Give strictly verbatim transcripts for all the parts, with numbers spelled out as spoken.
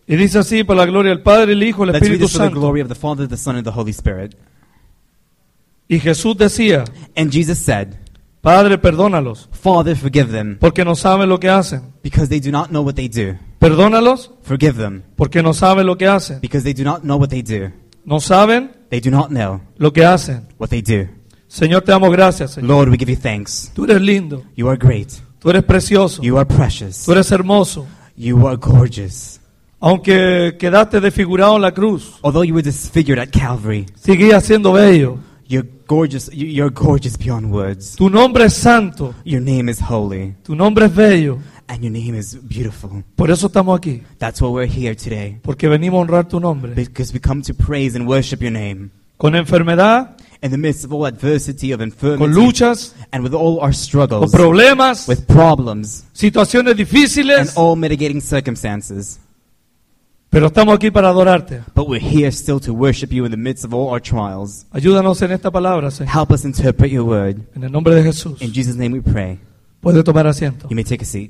Y dice así, para la gloria del Padre, el Hijo, el Let's read Espíritu this for the Santo. glory of the Father, the Son, and the Holy Spirit. Y Jesús decía, And Jesus said, Padre, perdónalos, Father, forgive them, porque no saben lo que hacen. because they do not know what they do. Perdónalos, Forgive them, porque no saben lo que hacen. because they do not know what they do. No saben They do not know lo que hacen. what they do. Señor, te damos gracias, Señor. Lord, we give you thanks. Tú eres lindo, You are great. tú eres precioso, You are precious. tú eres hermoso. You are gorgeous. Aunque quedaste desfigurado en la cruz, Although you were disfigured at Calvary, seguías siendo bello. you're gorgeous. you- You're gorgeous beyond words. Tu nombre es santo, Your name is holy, tu nombre es bello. and your name is beautiful. Por eso estamos aquí, That's why we're here today, porque venimos a honrar tu nombre. because we come to praise and worship your name. Con enfermedad, In the midst of all adversity, of con infirmity, luchas, and with all our con struggles, problemas, with problems, situaciones and difíciles, all mitigating circumstances. pero estamos aquí para adorarte. But we're here still to worship you in the midst of all our trials. Ayúdanos en esta palabra, Señor. Help us interpret your word. En el nombre de Jesús. In Jesus' name we pray. Puede tomar asiento. You may take a seat.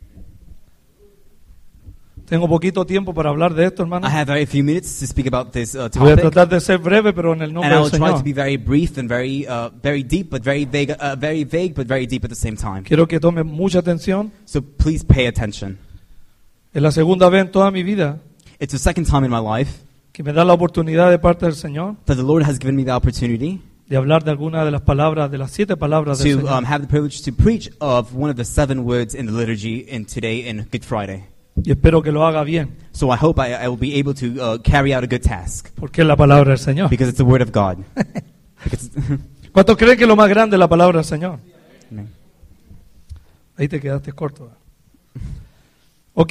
Tengo poquito tiempo para hablar de esto, hermano. I have very few minutes to speak about this uh, Voy a topic, tratar de ser breve, pero en el nombre and I del will try to Señor. be very brief and very, uh, very deep, but very vague, uh, very vague, but very deep at the same time. Quiero que tome mucha atención. So please pay attention. Es la segunda vez en toda mi vida It's the second time in my life que me da la oportunidad de parte del Señor that the Lord has given me the opportunity de hablar de alguna de las palabras, de las siete palabras del to Señor. um, have the privilege to preach of one of the seven words in the liturgy in today in Good Friday. Y espero que lo haga bien, So I hope I, I will be able to uh, carry out a good task, porque es la palabra del Señor. because it's the word of God. Because ¿Cuántos creen que lo más grande es la palabra del Señor? Amen. Ahí te quedaste corto. Ok.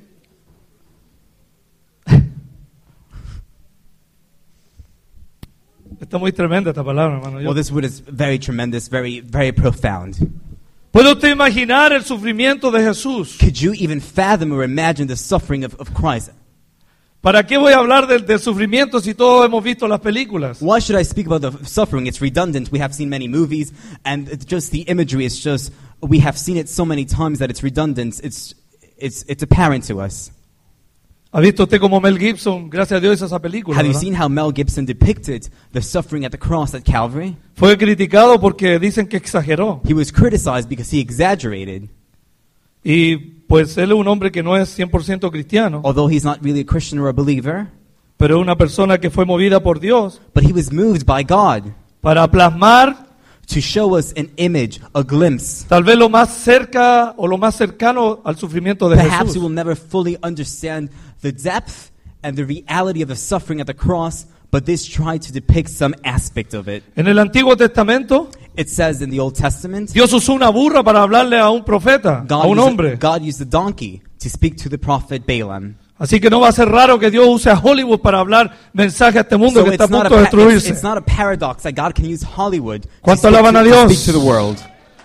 Está muy tremenda esta palabra, hermano. Yo- Well, this word is very tremendous, very, very profound. ¿Puede usted imaginar el sufrimiento de Jesús? Could you even fathom or imagine the suffering of, of Christ? ¿Para qué voy a hablar del, del sufrimiento si todos hemos visto las películas? Why should I speak about the suffering? It's redundant. We have seen many movies, and it's just the imagery is just, we have seen it so many times that it's redundant. It's, it's, it's apparent to us. ¿Ha visto usted como Mel Gibson, gracias a Dios, esa película? Have you ¿verdad? seen how Mel Gibson depicted the suffering at the cross at Calvary? Fue criticado porque dicen que exageró. He was criticized because he exaggerated. Y pues él es un hombre que no es cien por ciento cristiano, Although he's not really a Christian or a believer, pero es una persona que fue movida por Dios but he was moved by God para plasmar to show us an image, a glimpse. tal vez lo más cerca o lo más cercano al sufrimiento de Perhaps we Jesús. will never fully understand the depth and the reality of the suffering at the cross, but this tried to depict some aspect of it. En el Antiguo Testamento, It says in the Old Testament, Dios usó una burra para hablarle a un profeta, a God un used, hombre. God used the donkey to speak to the prophet Balaam. Así que no va a ser raro que Dios use a Hollywood para hablar mensaje a este mundo So que está a it's not, punto de a pa- it's, destruirse. it's not a paradox that God can use Hollywood to ¿Cuánto speak, alaban to, a to Dios? speak to the world.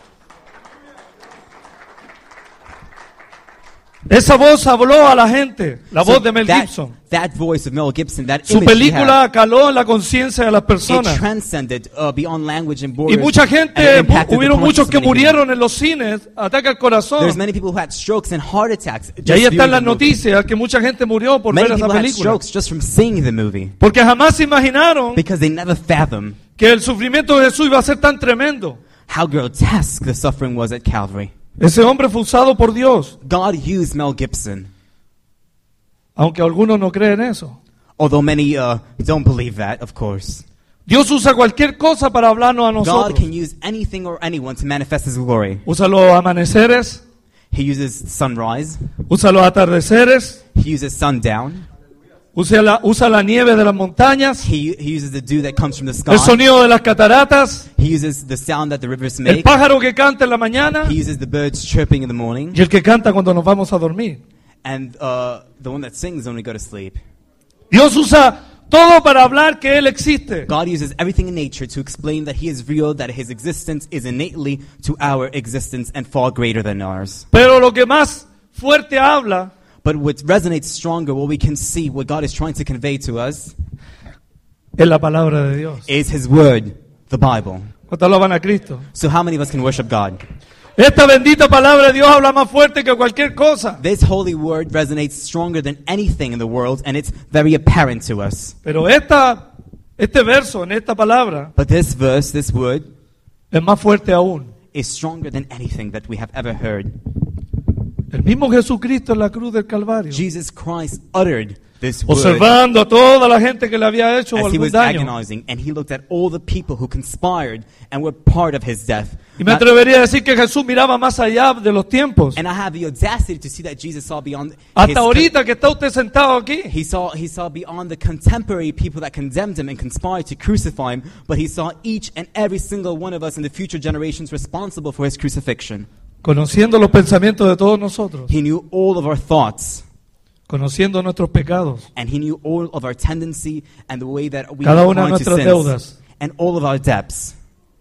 Esa voz habló a la gente, la So voz de Mel that, Gibson. that voice of Mel Gibson, that Su image he película had, caló en la conciencia de las it personas. transcended uh, beyond language and Y borders. mucha and gente, it impacted the hubieron muchos conscience que of many people. murieron en los cines, ataque al corazón. There's many people who had strokes and heart attacks. Y just ahí viewing están las the movie. noticias que mucha gente murió por Many ver esa people had película. strokes just from seeing the movie Porque jamás se imaginaron because they never fathomed que el sufrimiento de Jesús iba a ser tan tremendo. how grotesque the suffering was at Calvary. Ese hombre fue usado por Dios, God used Mel Gibson, aunque algunos no creen eso. although many uh, don't believe that, of course. Dios usa cualquier cosa para hablarnos a God nosotros. can use anything or anyone to manifest His glory. Usa los amaneceres, He uses sunrise. usa los atardeceres, He uses sundown. usa la, usa la nieve de las montañas, He, he uses the dew that comes from the sky. el sonido de las cataratas, He uses the sound that the rivers el make. pájaro que canta en la mañana He uses the birds chirping in the morning. y el que canta cuando nos vamos a dormir. And uh, the one that sings when we go to sleep. Dios usa todo para hablar que Él existe. God uses everything in nature to explain that He is real, that His existence is innately to our existence and far greater than ours. Pero lo que más fuerte habla But what resonates stronger, what we can see, what God is trying to convey to us, es la palabra de Dios. is His Word, the Bible. ¿Cuántos alaban a Cristo? So how many of us can worship God? Esta bendita palabra de Dios habla más fuerte que cualquier cosa. This holy word resonates stronger than anything in the world, and it's very apparent to us. Pero esta, este verso en esta palabra But this verse, this word, es más fuerte aún. is stronger than anything that we have ever heard. El mismo Jesucristo en la cruz del Calvario, Jesus Christ uttered this word observando a toda la gente que le había hecho as he algún was daño. agonizing, and he looked at all the people who conspired and were part of his death. Y me Not- atrevería a decir que Jesús miraba más allá de los tiempos. and I have the audacity to see that Jesus saw beyond his Hasta ahorita que está usted sentado aquí, He saw, he saw beyond the contemporary people that condemned him and conspired to crucify him, but he saw each and every single one of us in the future generations responsible for his crucifixion. conociendo los pensamientos de todos nosotros, He knew all of our thoughts, conociendo nuestros pecados, and he knew all of our tendency and the way that we Cada una de incline to nuestras sins, deudas. and all of our debts.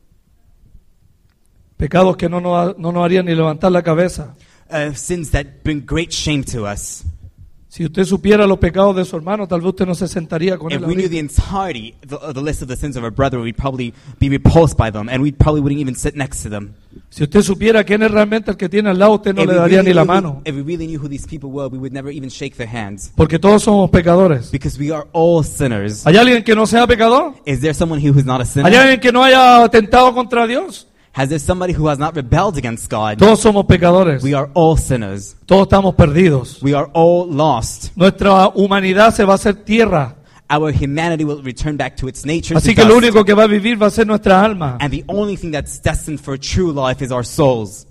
pecados que no nos, no nos harían ni levantar la cabeza. Uh, sins that bring great shame to us. Si usted supiera los pecados de su hermano, tal vez usted no se sentaría con If él we knew ahorita. the entirety, the, uh, the list of the sins of our brother, we'd probably be repulsed by them, and we probably wouldn't even sit next to them. Si usted supiera quién es realmente el que tiene al lado, usted no If le we, daría really ni la knew mano. who, if we really knew who these people were, we would never even shake their hands. Porque todos somos pecadores. Because we are all sinners. ¿Hay alguien que no sea pecador? Is there someone who is not a ¿Hay sinner? alguien que no haya atentado contra Dios? Has there somebody who has not rebelled against God? Todos somos pecadores. We are all sinners. Todos estamos perdidos. We are all lost. Nuestra humanidad se va a hacer tierra. Our humanity will return back to its nature. Así to que lo dust. único que va a vivir va a ser nuestra alma. And the only thing that's destined for true life is our souls.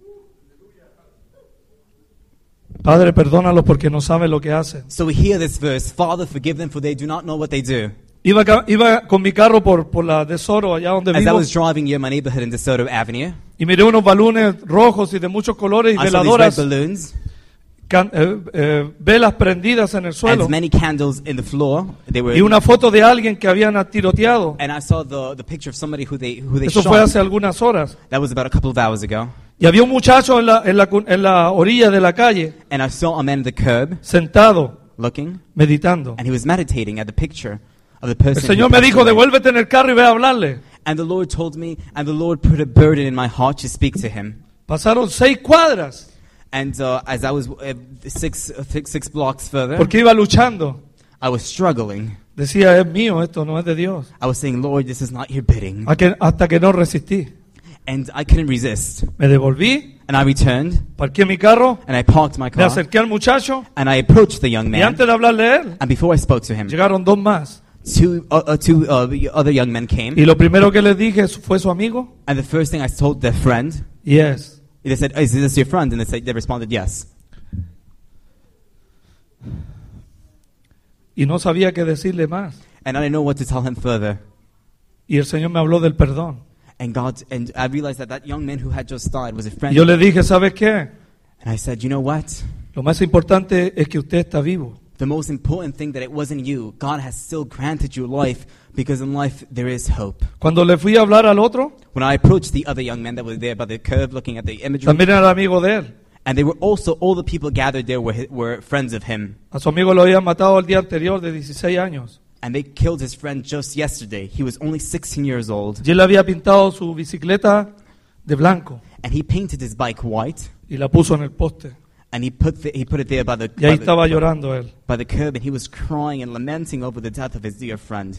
Padre, perdónalos porque no saben lo que hacen. So we hear this verse, Father, forgive them for they do not know what they do. Iba, ca- iba con mi carro por, por la de Soro, allá donde As I vivo, was driving near my neighborhood in DeSoto Avenue, y miré unos balones rojos y de muchos colores y I saw these red veladoras, balloons can- eh, eh, velas prendidas en el suelo, and many candles in the floor. They were, y una foto de alguien que habían tiroteado. and I saw the, the picture of somebody who they, who they Eso fue shot. hace algunas horas. That was about a couple of hours ago. Y había un muchacho en la, en la, cu- en la orilla de la calle, And I saw a man at the curb sentado, looking, meditando. and he was meditating at the picture of the person. El who Señor me passed dijo, away. devuélvete en el carro y ve a hablarle. And the Lord told me, and the Lord put a burden in my heart to speak to him. Pasaron seis cuadras, And uh, as I was uh, six, uh, six, six blocks further, porque iba luchando. I was struggling. Decía, es mío, esto no es de Dios. I was saying, Lord, this is not your bidding. A que- Hasta que no resistí. And I couldn't resist. Me devolví, And I returned, parqué mi carro, and I parked my me car, acerqué al muchacho, and I approached the young y man. antes de hablarle a él, And before I spoke to him, llegaron dos más. two, uh, uh, two uh, other young men came. Y lo primero que les dije fue su amigo. And the first thing I told their friend, Yes. they said, is this your friend? And they, said, they responded, yes. Y no sabía qué decirle más. And I didn't know what to tell him further. Y el Señor me habló del perdón. And God, and I realized that that young man who had just died was a Y friend. yo le dije, ¿sabes qué? And I said, you know what? Lo más importante es que usted está vivo. The most important thing that it wasn't you. God has still granted you life because in life there is hope. Cuando le fui a hablar al otro, When I approached the other young men that were there by the curve looking at the imagery, también era amigo de él. and they were also, all the people gathered there were, were friends of him. A su amigo lo habían matado el día anterior de dieciséis años. And they killed his friend just yesterday. He was only sixteen years old. Y él había pintado su bicicleta de blanco And he painted his bike white. y la puso en el poste. And he put, the, he put it there by the, Y ahí by, the, estaba llorando él. by the curb. And he was crying and lamenting over the death of his dear friend.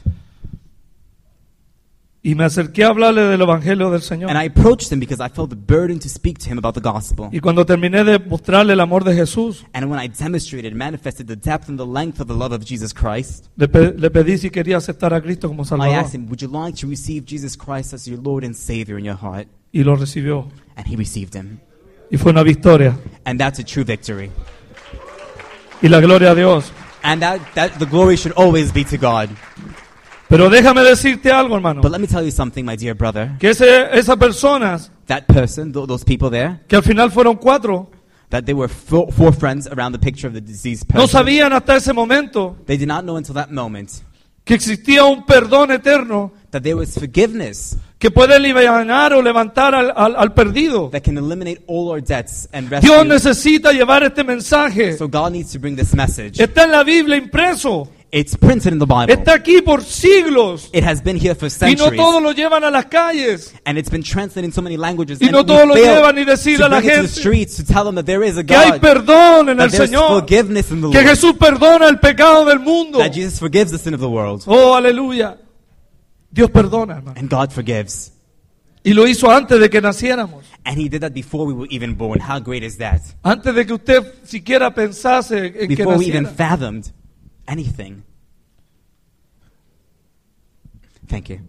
Y me acerqué a hablarle del Evangelio del Señor. And I approached him because I felt the burden to speak to him about the gospel. Y cuando terminé de mostrarle el amor de Jesús, And when I demonstrated, manifested the depth and the length of the love of Jesus Christ, le, pe- le pedí si quería aceptar a Cristo como I Salvador. asked him, would you like to receive Jesus Christ as your Lord and Savior in your heart? Y lo recibió. And he received him. Y fue una victoria. And that's a true victory. Y la gloria a Dios. And that, that the glory should always be to God. Pero déjame decirte algo, hermano. But let me tell you something, my dear brother. Que ese, esas personas, That person, th- those people there, que al final fueron cuatro, that they were four, four friends around the picture of the deceased no person. sabían hasta ese momento They did not know until that moment que existía un perdón eterno that there was forgiveness que puede liberar o levantar al, al, al perdido. that can eliminate all our debts and rescue. Dios necesita llevar este mensaje. So God needs to bring this message. Está en la Biblia impreso. It's printed in the Bible. Está aquí por siglos. It has been here for Y centuries. no todos lo llevan a las calles. And it's been translated in so many languages. Y and no we todos lo fail llevan y decir to a la bring it to the gente streets to tell them that there is a Que hay God. perdón en That el there's Señor. forgiveness in the Que Lord. Jesús perdona el pecado del mundo. That Jesus forgives the sin of the world. Oh, aleluya. Dios perdona, hermano. And God forgives. Y lo hizo antes de que naciéramos. And He did that before we were even born. How great is that? Antes de que usted siquiera pensase en que Before we even naciera. fathomed anything. Thank you.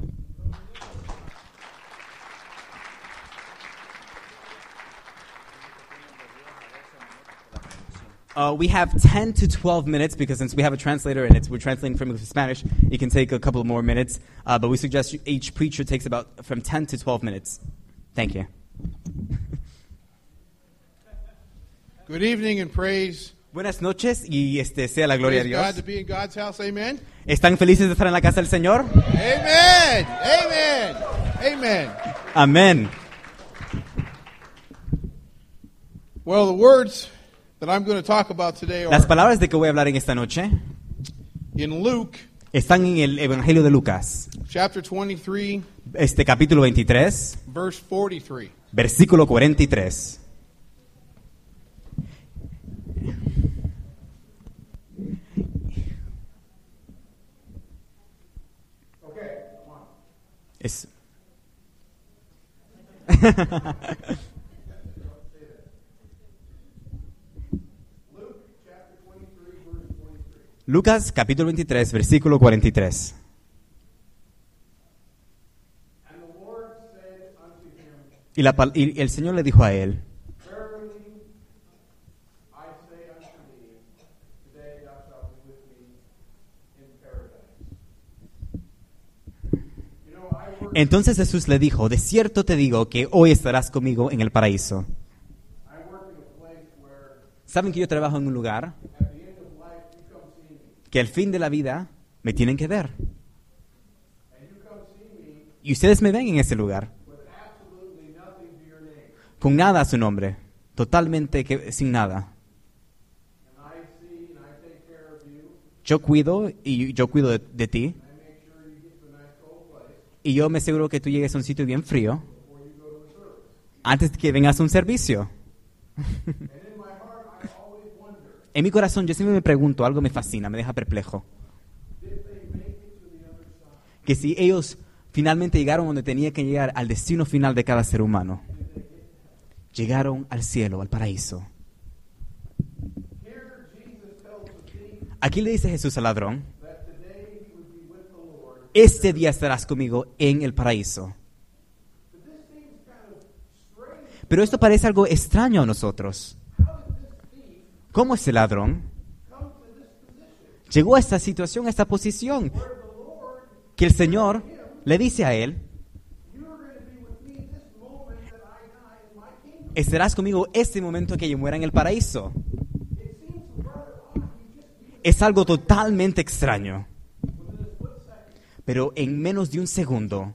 Uh, we have ten to twelve minutes because since we have a translator and it's, we're translating from English to Spanish, it can take a couple more minutes. Uh, but we suggest each preacher takes about from ten to twelve minutes. Thank you. Good evening and praise. Buenas noches y este sea la gloria Praise a God Dios. to be in God's house. Amen. ¿Están felices de estar en la casa del Señor? Amen. Amen. Amen. Amén. Well, the words that I'm going to talk about today Las are palabras de que voy a hablar en esta noche in Luke están en el Evangelio de Lucas, chapter twenty-three, este capítulo veintitrés, verse forty-three. versículo cuarenta y tres. Es Lucas capítulo veintitrés, versículo cuarenta y tres. And the Lord said unto him, Y, la, pal- y el Señor le dijo a él, Verily I say unto thee, today thou shalt be with me in paradise. You know, I work, entonces Jesús le dijo, de cierto te digo que hoy estarás conmigo en el paraíso. I work in a place where ¿Saben que yo trabajo en un lugar at the end of life you come see me. que al fin de la vida me tienen que ver? And you come see me Y ustedes me ven en ese lugar, with absolutely nothing to your name. con nada a su nombre, totalmente que, sin nada. And I see and I take care of you. Yo cuido y yo cuido de, de ti. I make sure you get to a nice cold place Y yo me aseguro que tú llegues a un sitio bien frío before you go to the service. antes de que vengas a un servicio. And in my heart I always wonder, En mi corazón yo siempre me pregunto, algo me fascina, me deja perplejo, did they make it to the other side? que si ellos finalmente llegaron donde tenía que llegar, al destino final de cada ser humano, llegaron al cielo, al paraíso. Here Jesus tells the thief Aquí le dice Jesús al ladrón, that today he would be with the Lord. este día estarás conmigo en el paraíso. But this seems kind of strange. Pero esto parece algo extraño a nosotros. How did this thief ¿Cómo ese ladrón come to this position llegó a esta situación, a esta posición, where the Lord, que el Señor le dice a él, you are going to be with me this moment that I die in my kingdom? estarás conmigo este momento que yo muera en el paraíso? It seems rather odd. He just Es algo totalmente extraño. Pero en menos de un segundo,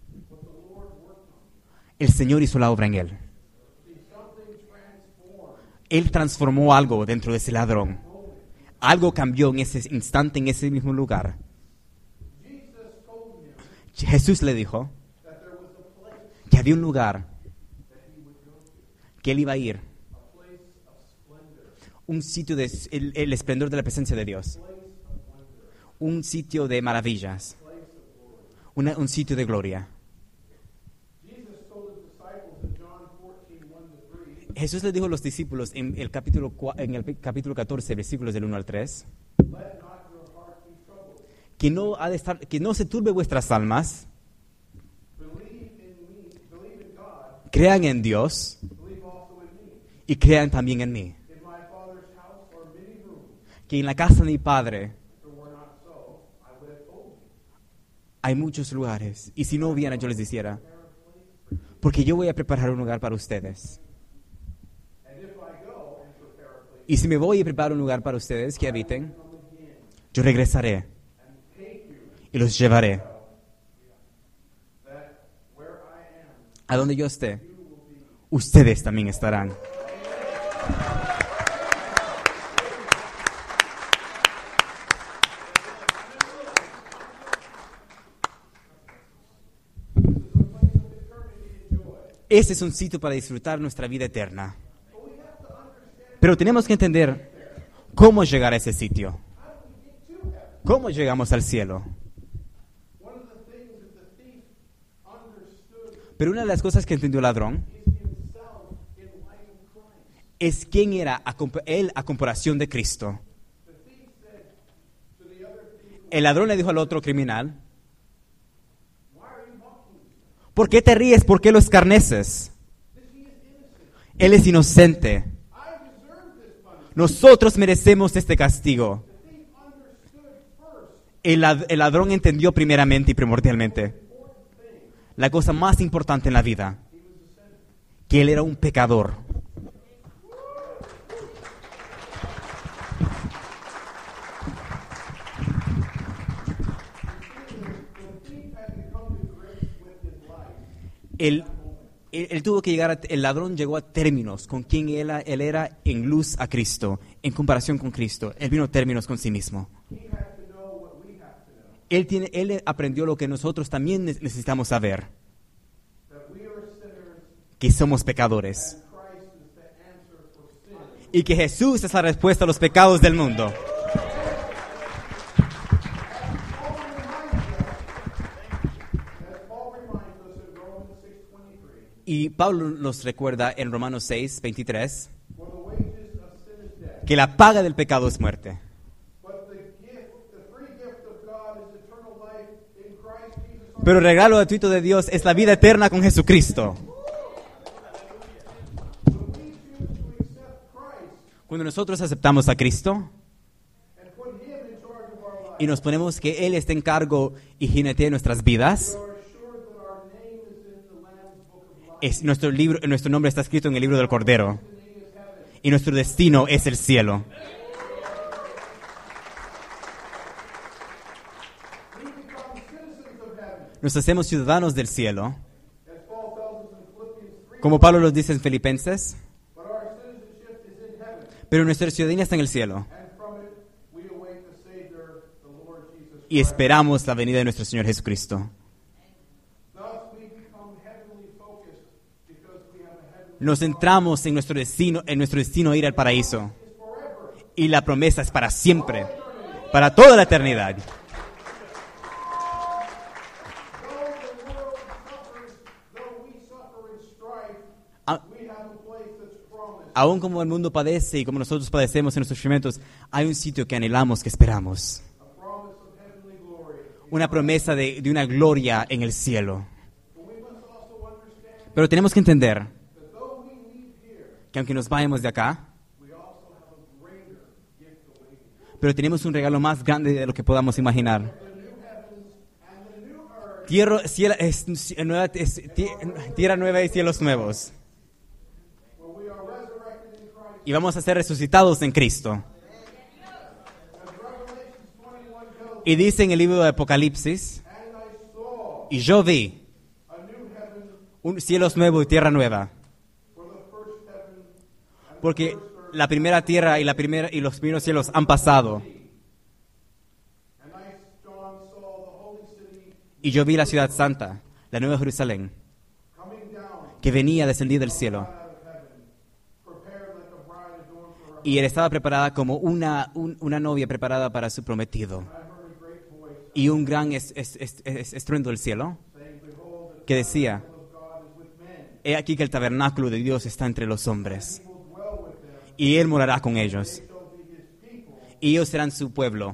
el Señor hizo la obra en él. something transformed. Él transformó algo dentro de ese ladrón. Algo cambió en ese instante, en ese mismo lugar. Jesus told him Jesús le dijo that there was a place que había un lugar that he would go to, que él iba a ir, a place of splendor, un sitio de el, el esplendor de la presencia de Dios, place of wonder, un sitio de maravillas, place of glory. una- un sitio de gloria. Jesus told his disciples in John fourteen, one to three, Jesús le dijo a los discípulos en el capítulo, cua- en el capítulo catorce, versículos del uno al tres, let not your heart be troubled. que no, ha de estar, que no se turbe vuestras almas, Believe in me, believe in God, crean en Dios believe also in me. y crean también en mí. In my Father's house are many rooms. Que en la casa de mi Padre If it were not so, I would have told you. hay muchos lugares, y si no hubiera yo les dijera, porque yo voy a preparar un lugar para ustedes. And if I go and prepare a place, Y si me voy y preparo un lugar para ustedes que habiten, yo regresaré y los llevaré that where I am, a donde yo esté. Ustedes también estarán. Ese es un sitio para disfrutar nuestra vida eterna. Pero tenemos que entender cómo llegar a ese sitio. ¿Cómo llegamos al cielo? Pero una de las cosas que entendió el ladrón es quién era a compa- él a comparación de Cristo. El ladrón le dijo al otro criminal, ¿por qué te ríes? ¿Por qué lo escarneces? Él es inocente. Nosotros merecemos este castigo. El, lad- el ladrón entendió primeramente y primordialmente la cosa más importante en la vida, que él era un pecador. Él, él, él tuvo que llegar, a, el ladrón llegó a términos con quien él, él era en luz a Cristo, en comparación con Cristo. Él vino a términos con sí mismo. Él, tiene, él aprendió lo que nosotros también necesitamos saber, que somos pecadores y que Jesús es la respuesta a los pecados del mundo. Y Pablo nos recuerda en Romanos seis, veintitrés, que la paga del pecado es muerte. Pero el regalo gratuito de Dios es la vida eterna con Jesucristo. Cuando nosotros aceptamos a Cristo y nos ponemos que Él esté en cargo y jinetee nuestras vidas, es nuestro, libro, nuestro nombre está escrito en el libro del Cordero y nuestro destino es el cielo. Nos hacemos ciudadanos del cielo, como Pablo nos dice en Filipenses, pero nuestra ciudadanía está en el cielo y esperamos la venida de nuestro Señor Jesucristo. Nos centramos en nuestro destino, en nuestro destino ir al paraíso, y la promesa es para siempre, para toda la eternidad. Aún como el mundo padece y como nosotros padecemos en nuestros sufrimientos, hay un sitio que anhelamos, que esperamos. Una promesa de, de una gloria en el cielo. Pero tenemos que entender que aunque nos vayamos de acá, pero tenemos un regalo más grande de lo que podamos imaginar. Tierra, cielo, es, nueva, es, tierra nueva y cielos nuevos. Y vamos a ser resucitados en Cristo. Y dice en el libro de Apocalipsis, y yo vi un cielos nuevos y tierra nueva. Porque la primera tierra y, la primera, y los primeros cielos han pasado. Y yo vi la ciudad santa, la nueva Jerusalén, que venía descendida del cielo. Y él estaba preparada como una, un, una novia preparada para su prometido. Y un gran es, es, es, es, estruendo del cielo que decía, he aquí que el tabernáculo de Dios está entre los hombres. Y Él morará con ellos. Y ellos serán su pueblo.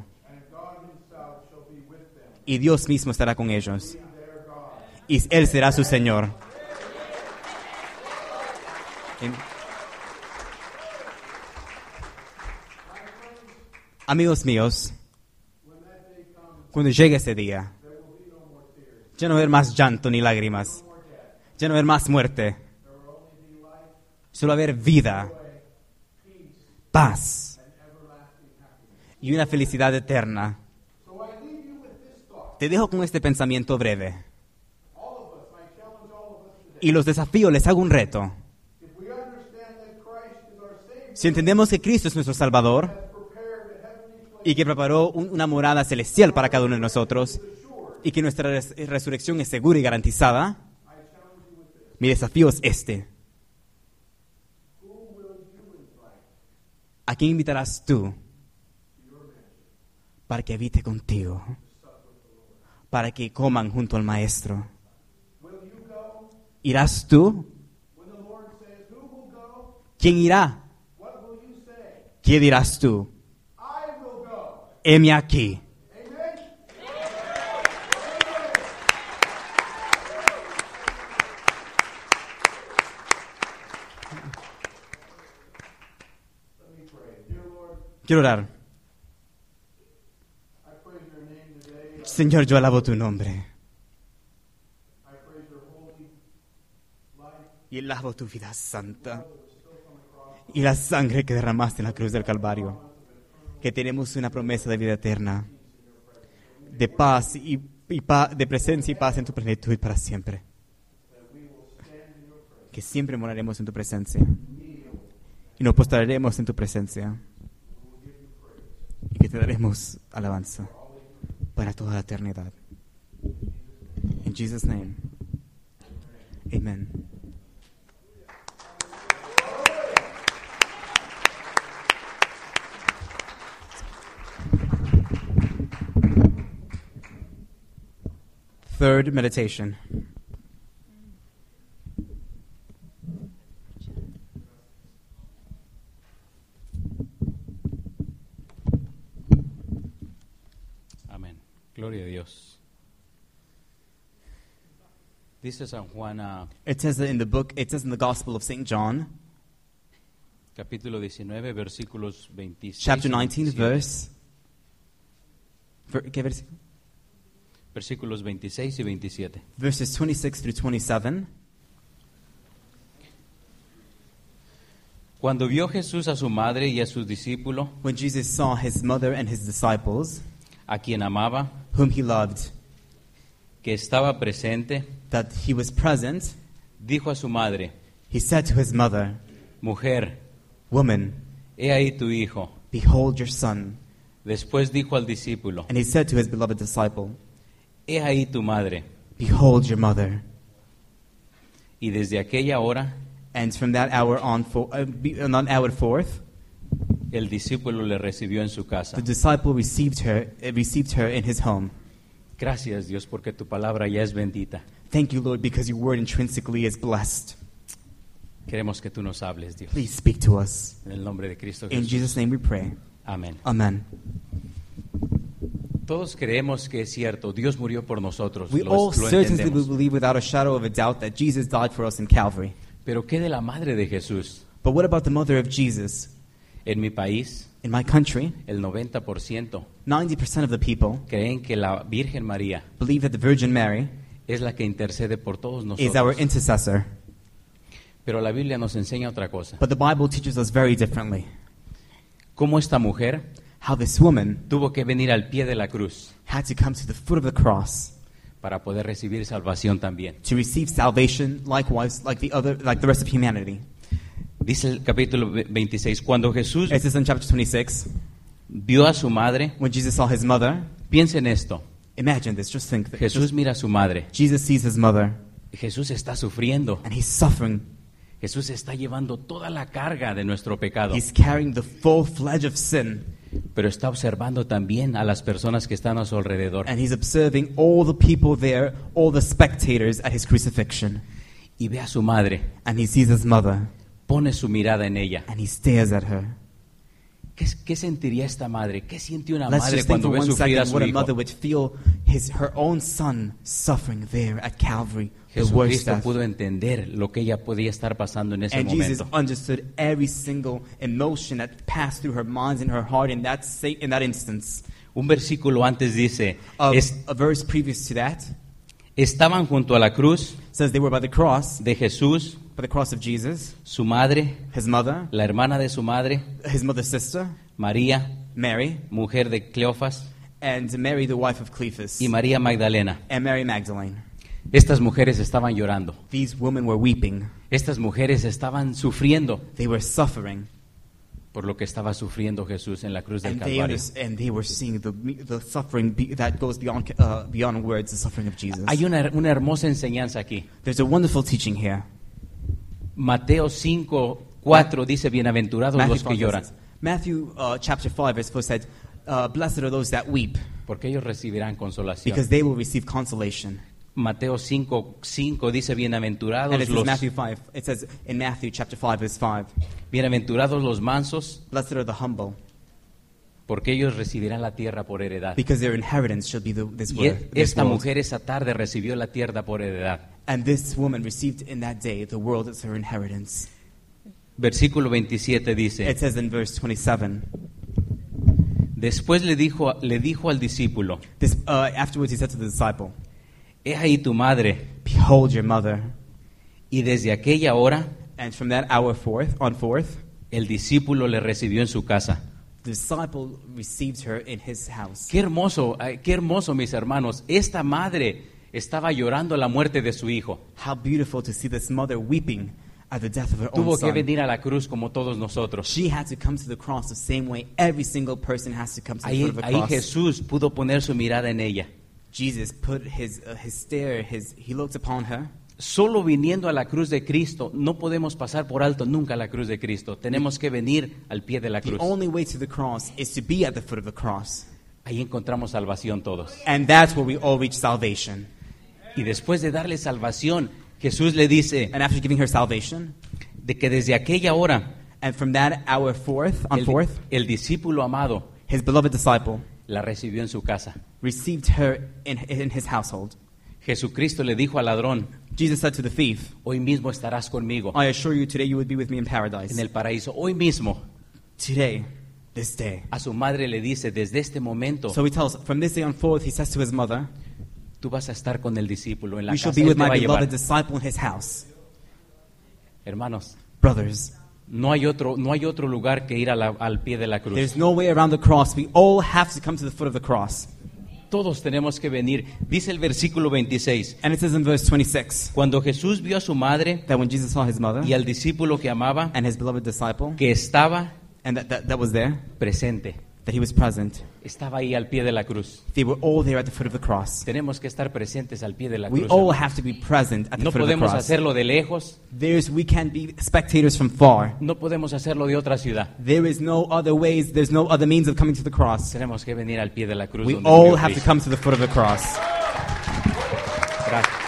Y Dios mismo estará con ellos. Y Él será su Señor. En... Amigos míos, cuando llegue ese día, ya no va a haber más llanto ni lágrimas. Ya no va a haber más muerte. Solo va a haber vida, paz y una felicidad eterna. Te dejo con este pensamiento breve. Y los desafíos, les hago un reto. Si entendemos que Cristo es nuestro Salvador y que preparó un, una morada celestial para cada uno de nosotros y que nuestra res- resurrección es segura y garantizada, Mi desafío es este. ¿A quién invitarás tú para que habite contigo? Para que coman junto al Maestro. ¿Irás tú? ¿Quién irá? ¿Qué dirás tú? Heme aquí. Quiero orar. Señor, yo alabo tu nombre. Y alabo tu vida santa. Y la sangre que derramaste en la cruz del Calvario. Que tenemos una promesa de vida eterna. De paz y, y pa- de presencia y paz en tu plenitud para siempre. Que siempre moraremos en tu presencia. Y nos postraremos en tu presencia. Y que te daremos alabanza para toda la eternidad. In Jesus' name. Amen. Third meditation. Amén. Gloria a Dios. Dice San Juan, ah, It says that in the book, it says in the Gospel of Saint John, capítulo diecinueve, versículos veintiséis. chapter y nineteen, veintisiete. verse. ver- ¿Qué versículo? Versículos veintiséis y veintisiete. Verses twenty-six through twenty-seven. Cuando vio Jesús a su madre y a sus discípulos, When Jesus saw his mother and his disciples, a quien amaba, whom he loved, que estaba presente, that he was present, dijo a su madre, he said to his mother, mujer, Woman, he ahí tu hijo. behold your son. Después dijo al discípulo, And he said to his beloved disciple, he ahí tu madre. behold your mother. Y desde aquella hora, And from that hour on, for, uh, be, uh, not hour forth, el discípulo le recibió en su casa. the disciple received her, uh, received her in his home. Gracias, Dios, porque tu palabra ya es bendita. Thank you, Lord, because your word intrinsically is blessed. Queremos que tú nos hables, Dios. Please speak to us. En el nombre de Cristo In Jesús. Jesus' name we pray. Amén. Amen. Todos creemos que es cierto, Dios murió por nosotros, We lo, all lo certainly entendemos. believe without a shadow of a doubt that Jesus died for us in Calvary. Pero ¿qué de la madre de Jesús? But what about the mother of Jesus? En mi país, In my country, el noventa por ciento ninety percent of the people creen que la Virgen María believe that the Virgin Mary es la que intercede por todos is our nosotros. intercessor. Pero la Biblia nos enseña otra cosa. But the Bible teaches us very differently. Cómo esta mujer How this woman tuvo que venir al pie de la cruz had to come to the foot of the cross para poder recibir salvación también. to receive salvation, likewise, like the other, like the rest of humanity. Dice el capítulo ve- veintiséis, cuando Jesús It says in chapter twenty-six, vio a su madre, when Jesus saw his mother, piensa en esto, imagine this, just think that Jesús just- mira a su madre, Jesus sees his mother Jesús está sufriendo, and he's suffering. Jesús está llevando toda la carga de nuestro pecado, He's carrying the full fledge of sin, pero está observando también a las personas que están a su alrededor and he's observing all the people there, all the spectators at his crucifixion. y ve a su madre, And he sees his mother pone su mirada en ella. and he stares at her. ¿Qué, qué sentiría esta madre? ¿Qué siente una Let's madre just think cuando for ve one sufrir a second su what a hijo? mother would feel his, her own son suffering there at Calvary, the worst Jesucristo death. pudo entender lo que ella podía estar pasando en ese And Jesus momento. understood every single emotion that passed through her mind and her heart in that, sa- in that instance. Un versículo antes dice, A, es- a verse previous to that estaban junto a la cruz says they were by the cross, de Jesús, by the cross of Jesus, su madre, his mother, la hermana de su madre, his mother's sister, María, Mary, mujer de Cleofas, and Mary, the wife of Cleophas, y María Magdalena. and Mary Magdalene. Estas mujeres estaban llorando. These women were weeping. Estas mujeres estaban sufriendo They were suffering por lo que estaba sufriendo Jesús en la cruz del And they, Calvario. under- and they were seeing the, the suffering be, that goes beyond, uh, beyond words, the suffering of Jesus. Hay una, una hermosa enseñanza aquí. There's a wonderful teaching here. Mateo cinco, cuatro dice, bienaventurados los que five lloran, verses. Matthew uh, chapter five, verse four said, uh, blessed are those that weep, porque ellos recibirán consolación. because they will receive consolation. Mateo cinco, cinco dice, And it bienaventurados says los, Matthew five. It says in Matthew chapter five, verse five, bienaventurados los mansos, blessed are the humble, porque ellos recibirán la tierra por heredad. because their inheritance shall be the, this, Y world, this esta world. mujer esa tarde recibió la tierra por heredad. And this woman received in that day the world as her inheritance. Versículo veintisiete dice, It says in verse twenty-seven, después le dijo, le dijo al discípulo, this, uh, afterwards he said to the disciple, he ahí tu madre. behold your mother. Y desde aquella hora, And from that hour forth, on forth, el discípulo le recibió en su casa. the disciple received her in his house. Qué hermoso, ay, qué hermoso, mis hermanos. Esta madre estaba llorando la muerte de su hijo. How beautiful to see this mother weeping at the death of her Tuvo own que son. venir a la cruz como todos nosotros. She had to come to the cross the same way every single person has to come to the Ahí, foot of the ahí cross. Jesús pudo poner su mirada en ella. Jesus put his, uh, his stare, his, he looked upon her. Solo viniendo a la cruz de Cristo, no podemos pasar por alto nunca la cruz de Cristo. Tenemos que venir al pie de la The cruz. only way to the cross is to be at the foot of the cross. Ahí encontramos salvación todos. And that's where we all reach salvation. Y después de darle salvación, Jesús le dice And after giving her salvation, de que desde aquella hora, and from that hour forth, on el, forth, el discípulo amado his beloved disciple la recibió en su casa. received her in, in his household. Jesucristo le dijo al ladrón, Jesus said to the thief, hoy mismo estarás conmigo I assure you today you would be with me in paradise. en el paraíso. Hoy mismo. Today, this day. A su madre le dice, desde este momento, So he tells, from this day on forth, he says to his mother, tú vas a estar con el discípulo en la you shall casa. be Él with te va my a llevar. beloved disciple in his house. Hermanos, Brothers, no hay otro, no hay otro lugar que ir a la- al pie de la cruz. there's no way around the cross. We all have to come to the foot of the cross. Todos tenemos que venir. Dice el versículo veintiséis. And it says in verse twenty-six, Cuando Jesús vio a su madre that when Jesus saw his mother y al discípulo que amaba, and his beloved disciple, que estaba and that, that, that was there, presente, that he was present, estaba ahí al pie de la cruz. they were all there at the foot of the cross. Tenemos que estar presentes al pie de la We cruz. all hermano. have to be present at the No foot of the podemos cross. hacerlo de lejos, There's, we can be spectators from far. no podemos hacerlo de otra ciudad. There is no other ways, there's no other means of coming to the cross. Tenemos que venir al pie de la cruz. We donde all murió have to Cristo. come to the foot of the cross. Gracias.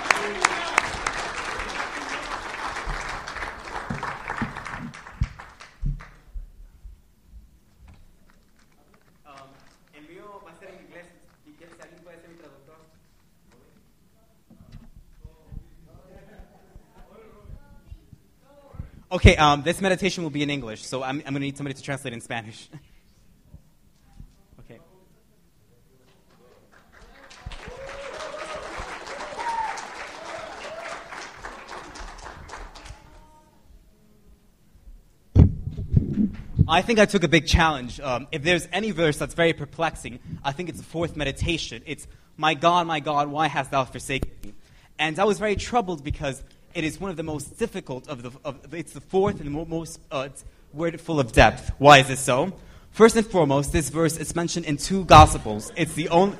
Okay, um, this meditation will be in English, so I'm, I'm going to need somebody to translate in Spanish. Okay. I think I took a big challenge. Um, if there's any verse that's very perplexing, I think it's the fourth meditation. It's, my God, my God, why hast thou forsaken me? And I was very troubled because it is one of the most difficult of the, of, it's the fourth and the mo- most uh, it's word full of depth. Why is it so? First and foremost, this verse is mentioned in two Gospels. It's the only...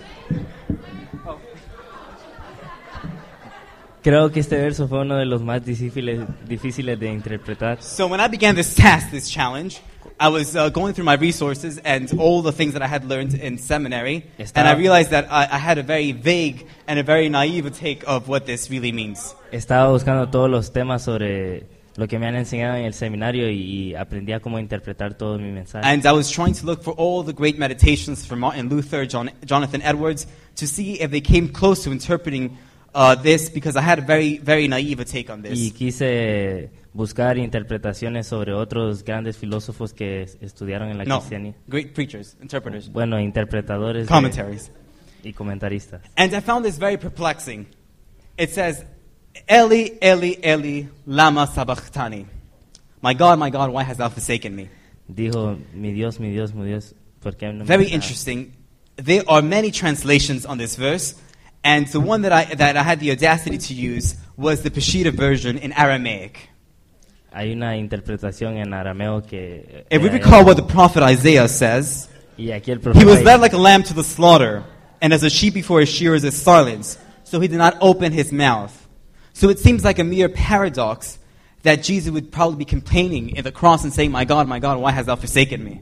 Creo que este verso fue uno de los más difíciles, difíciles de interpretar. So when I began this task, this challenge, I was uh, going through my resources and all the things that I had learned in seminary, Estaba- and I realized that I, I had a very vague and a very naive take of what this really means. Estaba buscando todos los temas sobre lo que me han enseñado en el seminario y, y aprendí a cómo interpretar todo mi mensaje. And I was trying to look for all the great meditations from Martin Luther, John, Jonathan Edwards, to see if they came close to interpreting uh, this, because I had a very, very naive take on Y this. quise buscar interpretaciones sobre otros grandes filósofos que es- estudiaron en la No, cristianía. great preachers, interpreters, Bueno, interpretadores de- commentaries. y comentaristas. And I found this very perplexing. It says, Eli, Eli, Eli, lama sabachthani. My God, my God, why hast thou forsaken me? Dijo, mi Dios, mi Dios, mi Dios, ¿por qué no me Very has- interesting. There are many translations on this verse, and the one that I, that I had the audacity to use was the Peshitta version in Aramaic. hay una interpretación en arameo que If we eh, recall what the prophet Isaiah says, y aquí el he was profeta led like a lamb to the slaughter, and as a sheep before his shearers is silent, so he did not open his mouth. So it seems like a mere paradox that Jesus would probably be complaining in the cross and saying, my God, my God, why hast thou forsaken me?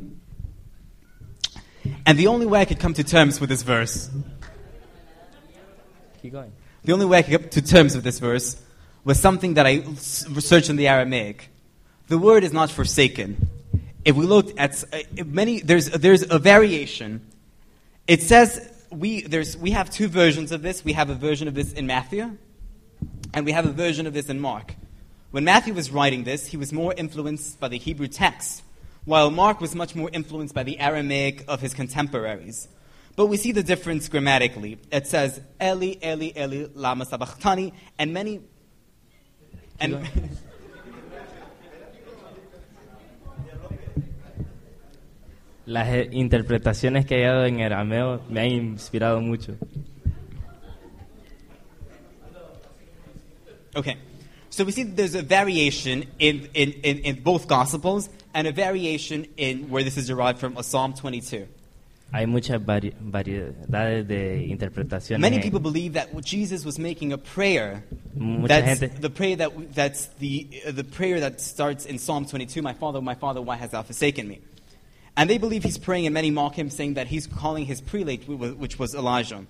And the only way I could come to terms with this verse, Keep going. the only way I could come to terms with this verse was something that I s- researched in the Aramaic. The word is not forsaken. If we looked at uh, many, there's there's a variation. It says we there's we have two versions of this. We have a version of this in Matthew, and we have a version of this in Mark. When Matthew was writing this, he was more influenced by the Hebrew text, while Mark was much more influenced by the Aramaic of his contemporaries. But we see the difference grammatically. It says Eli, Eli, Eli, lama sabachthani, and many and Las eh, interpretaciones que he dado en arameo me han inspirado mucho. Okay. So we see that there's a variation in, in, in, in both Gospels and a variation in where this is derived from, a Psalm twenty-two. Hay muchas vari- variedades de interpretaciones. Many en- people believe that Jesus was making a prayer. Mucha That's gente- the prayer that we- that's the uh, the prayer that starts in Psalm twenty-two. My Father, my Father, why hast thou forsaken me? And they believe he's praying, and many mock him, saying that he's calling his prelate, wh- wh- which was Elijah.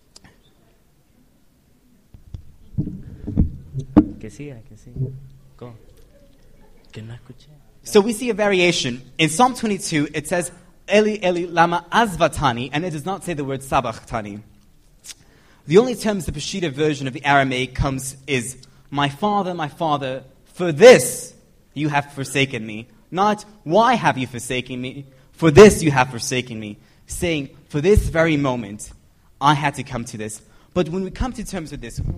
Que siga, que siga. Go. Que no escuché. So we see a variation. In Psalm twenty-two, it says, Eli, Eli, lama azvatani, and it does not say the word sabachthani. The only terms the Peshitta version of the Aramaic comes is, my father, my father, for this you have forsaken me. Not, why have you forsaken me? For this you have forsaken me. Saying, for this very moment, I had to come to this. But when we come to terms with this,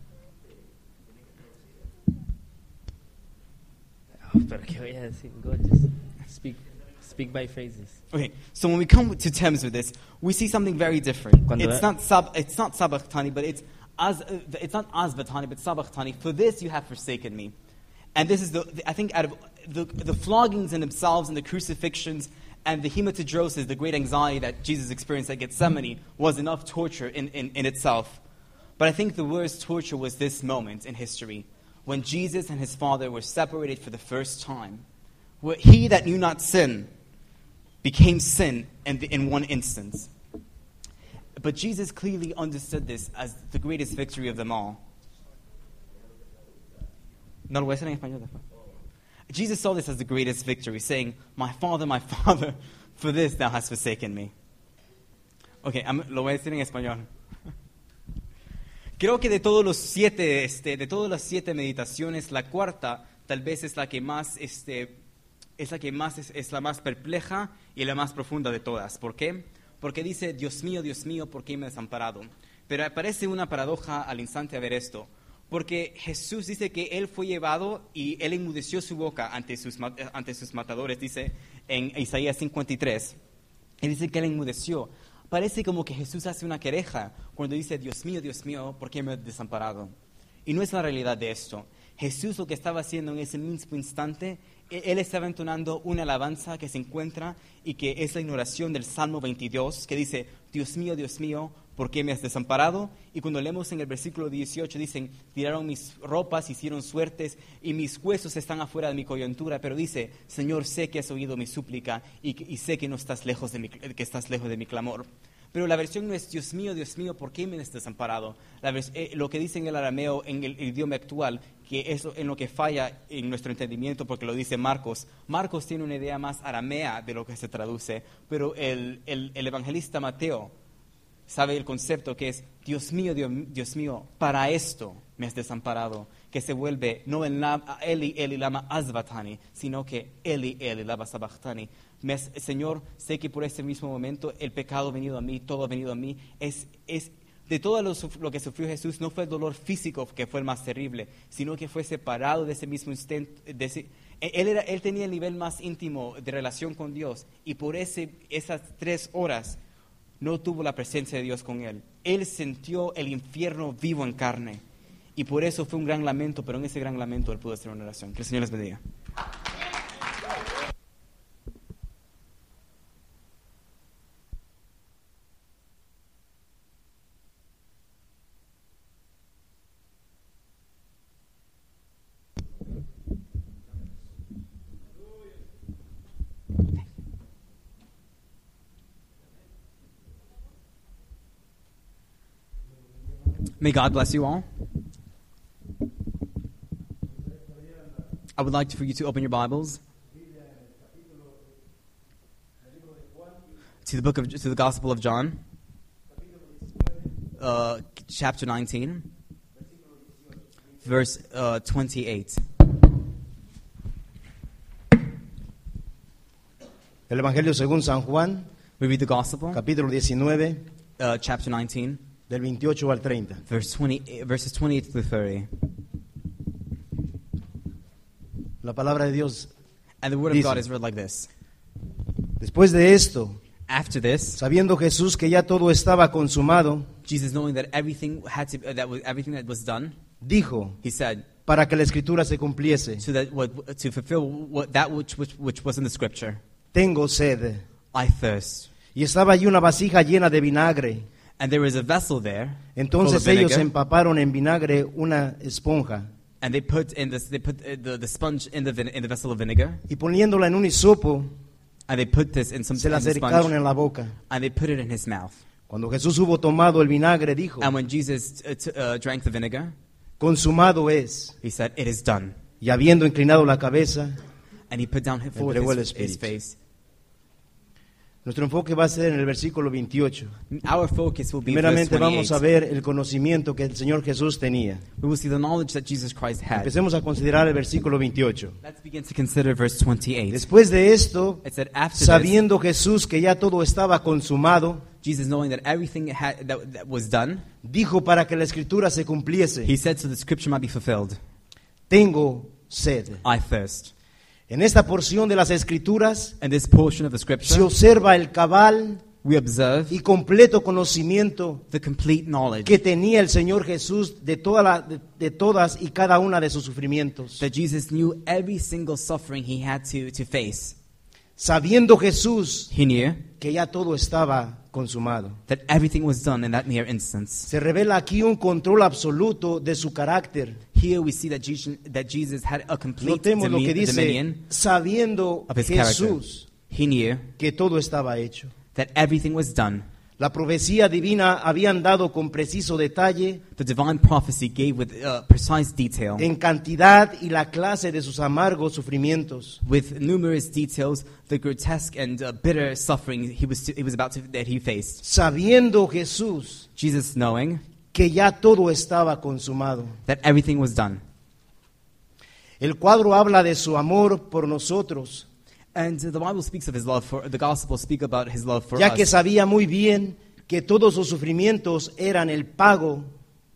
Oh, pero qué voy a decir. Go, just speak, speak by phrases. okay, so when we come to terms with this, we see something very different. Cuando It's ve- not sab, it's not sabachthani, but it's as, uh, it's not azvatani, but sabachthani. For this you have forsaken me. And this is the, the I think out of the, the floggings in themselves and the crucifixions and the hematidrosis, the great anxiety that Jesus experienced at Gethsemane, was enough torture in, in, in itself. But I think the worst torture was this moment in history, when Jesus and his Father were separated for the first time, where he that knew not sin became sin in, the, in one instance. But Jesus clearly understood this as the greatest victory of them all. No lo voy a hacer en español después. Jesus saw this as the greatest victory, saying, my Father, my Father, for this thou hast forsaken me. Okay, I'm, lo voy a decir en español. Creo que de todos los siete, este, de todas las siete meditaciones, la cuarta tal vez es la que más, este, es la que más es, es la más perpleja y la más profunda de todas. ¿Por qué? Porque dice, Dios mío, Dios mío, ¿por qué me has desamparado? Pero parece una paradoja al instante a ver esto. Porque Jesús dice que Él fue llevado y Él enmudeció su boca ante sus, ante sus matadores, dice en Isaías cincuenta y tres. Él dice que Él enmudeció. Parece como que Jesús hace una quereja cuando dice, Dios mío, Dios mío, ¿por qué me has desamparado? Y no es la realidad de esto. Jesús lo que estaba haciendo en ese mismo instante, Él estaba entonando una alabanza que se encuentra y que es la ignoración del Salmo veintidós, que dice, Dios mío, Dios mío, ¿por qué me has desamparado? Y cuando leemos en el versículo dieciocho, dicen, tiraron mis ropas, hicieron suertes, y mis huesos están afuera de mi coyuntura. Pero dice, Señor, sé que has oído mi súplica, y, y sé que no estás lejos de mi, que estás lejos de mi clamor. Pero la versión no es, Dios mío, Dios mío, ¿por qué me has desamparado? La vers- eh, lo que dice en el arameo, en el, el idioma actual, que es lo- en lo que falla en nuestro entendimiento, porque lo dice Marcos. Marcos tiene una idea más aramea de lo que se traduce, pero el, el, el evangelista Mateo sabe el concepto que es, Dios mío, Dios, Dios mío, para esto me has desamparado, que se vuelve no el la, Eli, Eli, lama azvatani, sino que Eli, Eli, lama sabachthani. Me has- Señor, sé que por este mismo momento el pecado ha venido a mí, todo ha venido a mí. Es, es, de todo lo, suf- lo que sufrió Jesús, no fue el dolor físico que fue el más terrible, sino que fue separado de ese mismo instante. De ese, él, era, él tenía el nivel más íntimo de relación con Dios, y por ese, esas tres horas no tuvo la presencia de Dios con él. Él sintió el infierno vivo en carne. Y por eso fue un gran lamento, pero en ese gran lamento él pudo hacer una oración. Que el Señor les bendiga. May God bless you all. I would like for you to open your Bibles to the book of to the Gospel of John, uh, chapter nineteen, verse uh, twenty-eight. El Evangelio según San Juan, We read the Gospel, capítulo diecinueve, uh, chapter nineteen, del veintiocho al treinta. verse twenty, verses twenty-eight through thirty. La palabra de Dios. And the word of Dice, God is read like this. Después de esto, After this, sabiendo Jesús que ya todo estaba consumado, Jesus, knowing that everything had to, uh, that was everything that was done, dijo, he said, para que la escritura se cumpliese, so that what, to fulfill what, that which, which which was in the Scripture, tengo sed. I thirst. Y estaba allí una vasija llena de vinagre. And there was a vessel there, full Entonces of ellos vinegar, empaparon en vinagre una esponja and they put in this, they put uh, the, the sponge in the vine- in the vessel of vinegar, y poniéndola en un hisopo, and they put this in some se la in the acercaron sponge, en la boca. and they put it in his mouth. Cuando Jesús hubo tomado el vinagre, dijo, And when Jesus uh, t- uh, drank the vinegar, consumado es. he said, "It is done." Y habiendo inclinado la cabeza, And he put down his, forward Entregó el his, his Espíritu. face. nuestro enfoque va a ser en el versículo veintiocho. Our focus will be verse Primeramente vamos a twenty-eight. ver el conocimiento que el Señor Jesús tenía. We will see the knowledge that Jesus Christ had. Empecemos a considerar el versículo veintiocho. Let's begin to consider verse twenty-eight. Después de esto, It said, after this, sabiendo Jesús que ya todo estaba consumado, Jesus, knowing that everything had, that, that was done, dijo para que la escritura se cumpliese, he said so the scripture might be fulfilled. tengo sed. I thirst. En esta porción de las escrituras In this portion of the se scripture, observa el cabal we observe y completo conocimiento the complete knowledge que tenía el Señor Jesús de, toda la- de- de todas y cada una de sus sufrimientos. that Jesus knew every single suffering he had to, to face. Sabiendo Jesús He knew que ya todo estaba consumado. that everything was done in that mere instance. Se revela aquí un control absoluto de su carácter. Here we see that Jesus, that Jesus had a complete Notemos lo que domi- dice, dominion sabiendo of his character. Jesús He knew que todo estaba hecho. that everything was done. La profecía divina habían dado con preciso detalle The divine prophecy gave with uh, precise detail, en cantidad y la clase de sus amargos sufrimientos. with numerous details, the grotesque and uh, bitter suffering he was to, he was about to that he faced. Sabiendo Jesús Jesus, knowing que ya todo estaba consumado. that everything was done. El cuadro habla de su amor por nosotros, And the Bible speaks of his love for, the Gospel speak about his love for ya que us. sabía muy bien que todos sus sufrimientos eran el pago.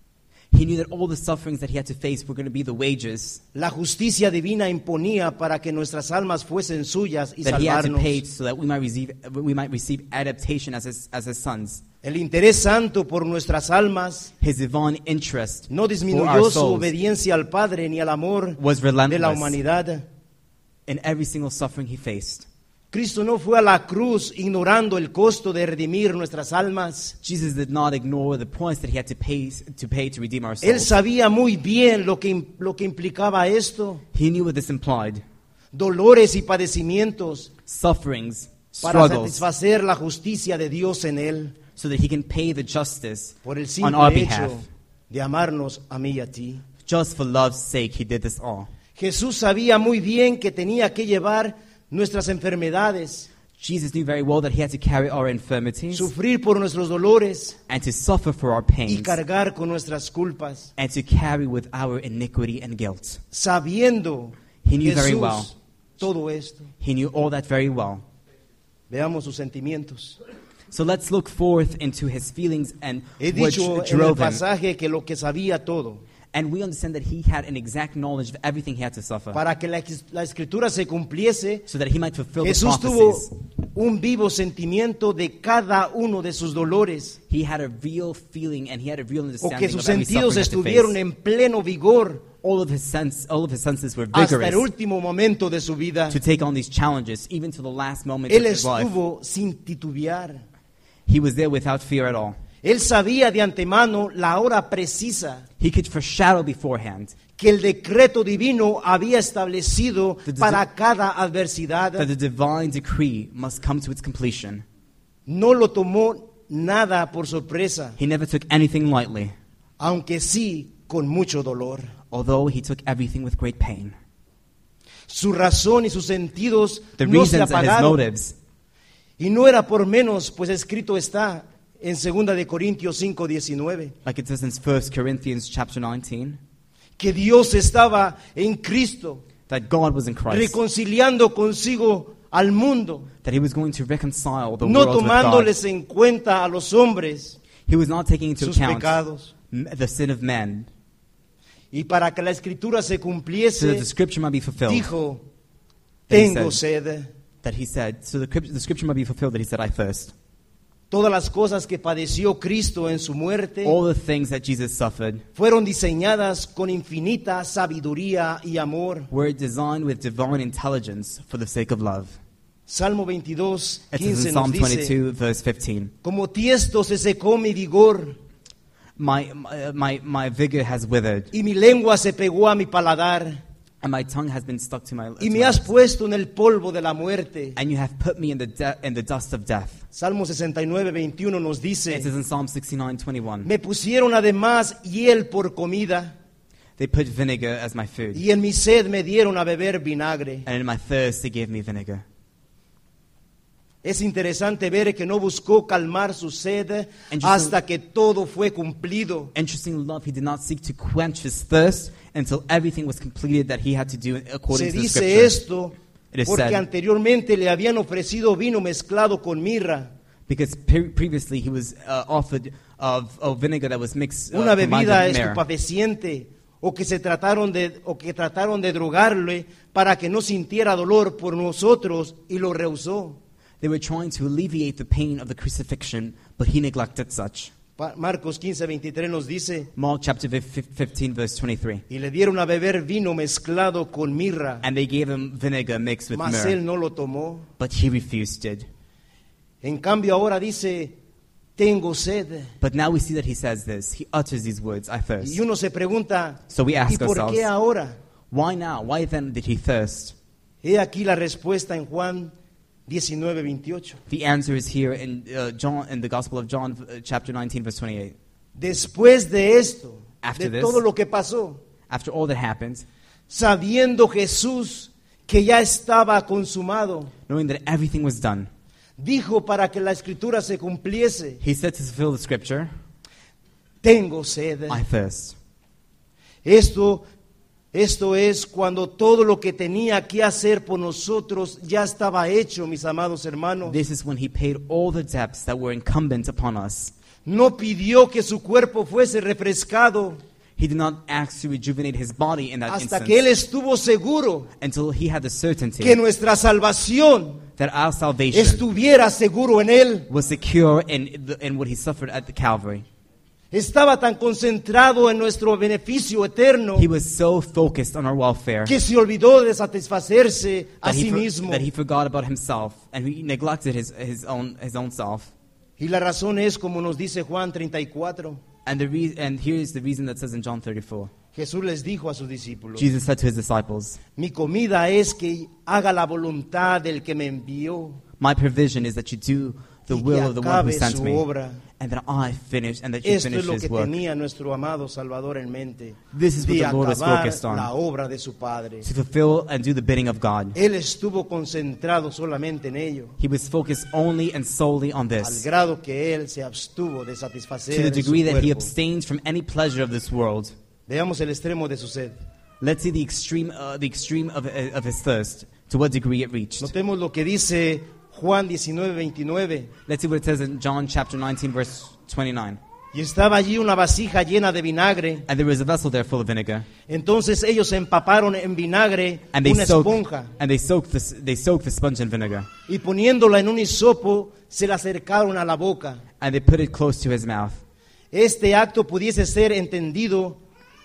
He knew that all the sufferings that he had to face were going to be the wages La justicia divina imponía para que nuestras almas fuesen suyas y that he had to salvarnos. pay so that we might receive, we might receive adaptation as his, as his sons. El interés santo por nuestras almas His divine interest no for disminuyó our su souls obediencia al Padre ni al amor was de la relentless humanidad. in every single suffering he faced. Cristo no fue a la cruz ignorando el costo de redimir nuestras almas. Jesus did not ignore the price that he had to pay to pay to redeem our Él souls. sabía muy bien lo que, im- lo que implicaba esto. He knew what this implied: Dolores y padecimientos sufferings, para struggles, satisfacer la justicia de Dios en Él. so that he can pay the justice Por el on our simple behalf. hecho de amarnos a mí y a ti. Just for love's sake, he did this all. Jesús sabía muy bien que tenía que llevar nuestras enfermedades, Jesus knew very well that he had to carry our infirmities sufrir por nuestros dolores and to suffer for our y pains cargar con nuestras culpas, and to carry with our iniquity and guilt. sabiendo He knew very Jesús well. todo esto. He knew all that very well. Veamos sus sentimientos. So let's look forth into his feelings and He what dicho en el drove him. pasaje que lo que sabía todo, And we understand that he had an exact knowledge of everything he had to suffer, para que la, la escritura se cumpliese. so that he might fulfill the Jesús tuvo prophecies. un vivo sentimiento de cada uno de sus dolores, He had a real feeling and he had a real o understanding que sus of every sentidos suffering he had to estuvieron face. en pleno vigor All of his sense, all of his senses were hasta vigorous el último momento de su vida. to take on these challenges, even to the last moment Él of his life. estuvo sin titubear. He was there without fear at all. Él sabía de antemano la hora precisa He could foreshadow beforehand que el decreto divino había establecido The- the- para cada adversidad. that the divine decree must come to its completion. No lo tomó nada por sorpresa. He never took anything lightly. aunque sí con mucho dolor. although he took everything with great pain. Su razón y sus sentidos The no se reasons and his apagaron. motives, Y no era por menos, pues escrito está en segunda de Corintios cinco diecinueve, like it says in First Corinthians chapter nineteen, que Dios estaba en Cristo, that God was in Christ, reconciliando consigo al mundo, that he was going to reconcile the no world with God. tomándoles en cuenta a los hombres He was not taking into sus account pecados. m- the sin of men, Y para que la escritura se so that cumpliese, the scripture might be fulfilled. dijo, That he tengo said- sed. That he said, so the, script- the scripture might be fulfilled that he said, I thirst. Todas las cosas que padeció Cristo en su muerte All the things that Jesus suffered fueron diseñadas con infinita sabiduría y amor. were designed with divine intelligence for the sake of love. Salmo veintidós, It says quince in nos Psalm dice, twenty-two, verse fifteen, como tiesto se secó mi vigor my, my, my, my vigor has withered, y mi lengua se pegó a mi paladar and my tongue has been stuck to my y to me my has lips. puesto en el polvo de la muerte. And you have put me in the, de- in the dust of death. Salmo sesenta y nueve, veintiuno nos It dice, says in Psalm sixty-nine, twenty-one, me pusieron además hiel por comida they put vinegar as my food, y en mi sed me dieron a beber vinagre. and in my thirst they gave me vinegar. Es interesante ver que no buscó calmar su sed Interesting. hasta que todo fue cumplido. Interesting love, he did not seek to quench his thirst until everything was completed that he had to do according Se to the dice scripture. esto It is porque said- anteriormente le habían ofrecido vino mezclado con mirra, Because pre- previously he was uh, offered of, of vinegar that was mixed uh, una combined bebida with myrrh. estupefaciente, o que se trataron de o que trataron de drogarle para que no sintiera dolor por nosotros y lo rehusó. They were trying to alleviate the pain of the crucifixion, but he neglected such. Pa- Marcos quince, veintitrés nos dice, Mark chapter fif- fifteen, verse twenty-three. y le dieron a beber vino mezclado con mirra, And they gave him vinegar mixed with mas myrrh, él no lo tomó. but he refused it. En cambio ahora dice, tengo sed. But now we see that he says this. He utters these words, I thirst. Y uno se pregunta, So we ask ¿y por ourselves, qué ahora? why now? Why then did he thirst? He aquí la respuesta en Juan diecinueve, veintiocho. The answer is here in uh, John, in the Gospel of John, uh, chapter nineteen, verse twenty-eight. Después de esto, After de this, todo lo que pasó, After all that happened, sabiendo Jesús que ya estaba consumado, knowing that everything was done, dijo para que la escritura se cumpliese, he said to fulfill the scripture, tengo sed. I thirst. Esto, esto es cuando todo lo que tenía que hacer por nosotros ya estaba hecho, mis amados hermanos. This is when he paid all the debts that were incumbent upon us. No pidió que su cuerpo fuese refrescado He did not ask to rejuvenate his body in that hasta instance que él estuvo seguro until he had the certainty que nuestra salvación that our salvation estuviera seguro en él. was secure in, the, in what he suffered at the Calvary. Estaba tan concentrado en nuestro beneficio eterno He was so focused on our welfare que se olvidó de satisfacerse a that he, sí for- mismo. that he forgot about himself and he neglected his, his, own, his own self. Y la razón es como nos dice Juan treinta y cuatro. And, the re- and here is the reason that says in John thirty-four. Jesús les dijo a sus discípulos, Jesus said to his disciples, mi comida es que haga la voluntad del que me envió my provision is that you do the y que will of the one who acabe sent su me, obra. and that I finish, and that you Esto finish es lo his que work. tenía nuestro amado Salvador en mente, This is what de the Lord is acabar focused on. la obra de su Padre. To fulfill and do the bidding of God. Él estuvo concentrado solamente en ello, He was focused only and solely on al this, grado que él se abstuvo de to the satisfacer su degree that he cuerpo. abstained from any pleasure of this world. Veamos el extremo de su sed. Let's see the extreme, uh, the extreme of, uh, of his thirst, to what degree it reached. Notemos lo que dice Juan diecinueve, veintinueve. Let's see what it says in John chapter nineteen, verse twenty-nine. Y estaba allí una vasija llena de vinagre. And there was a vessel there full of vinegar, Entonces ellos empaparon en vinagre and they una soaked, esponja and they soaked this, they soaked the sponge in vinegar, y poniéndola en un hisopo se la acercaron a la boca. and they put it close to his mouth. Este acto pudiese ser entendido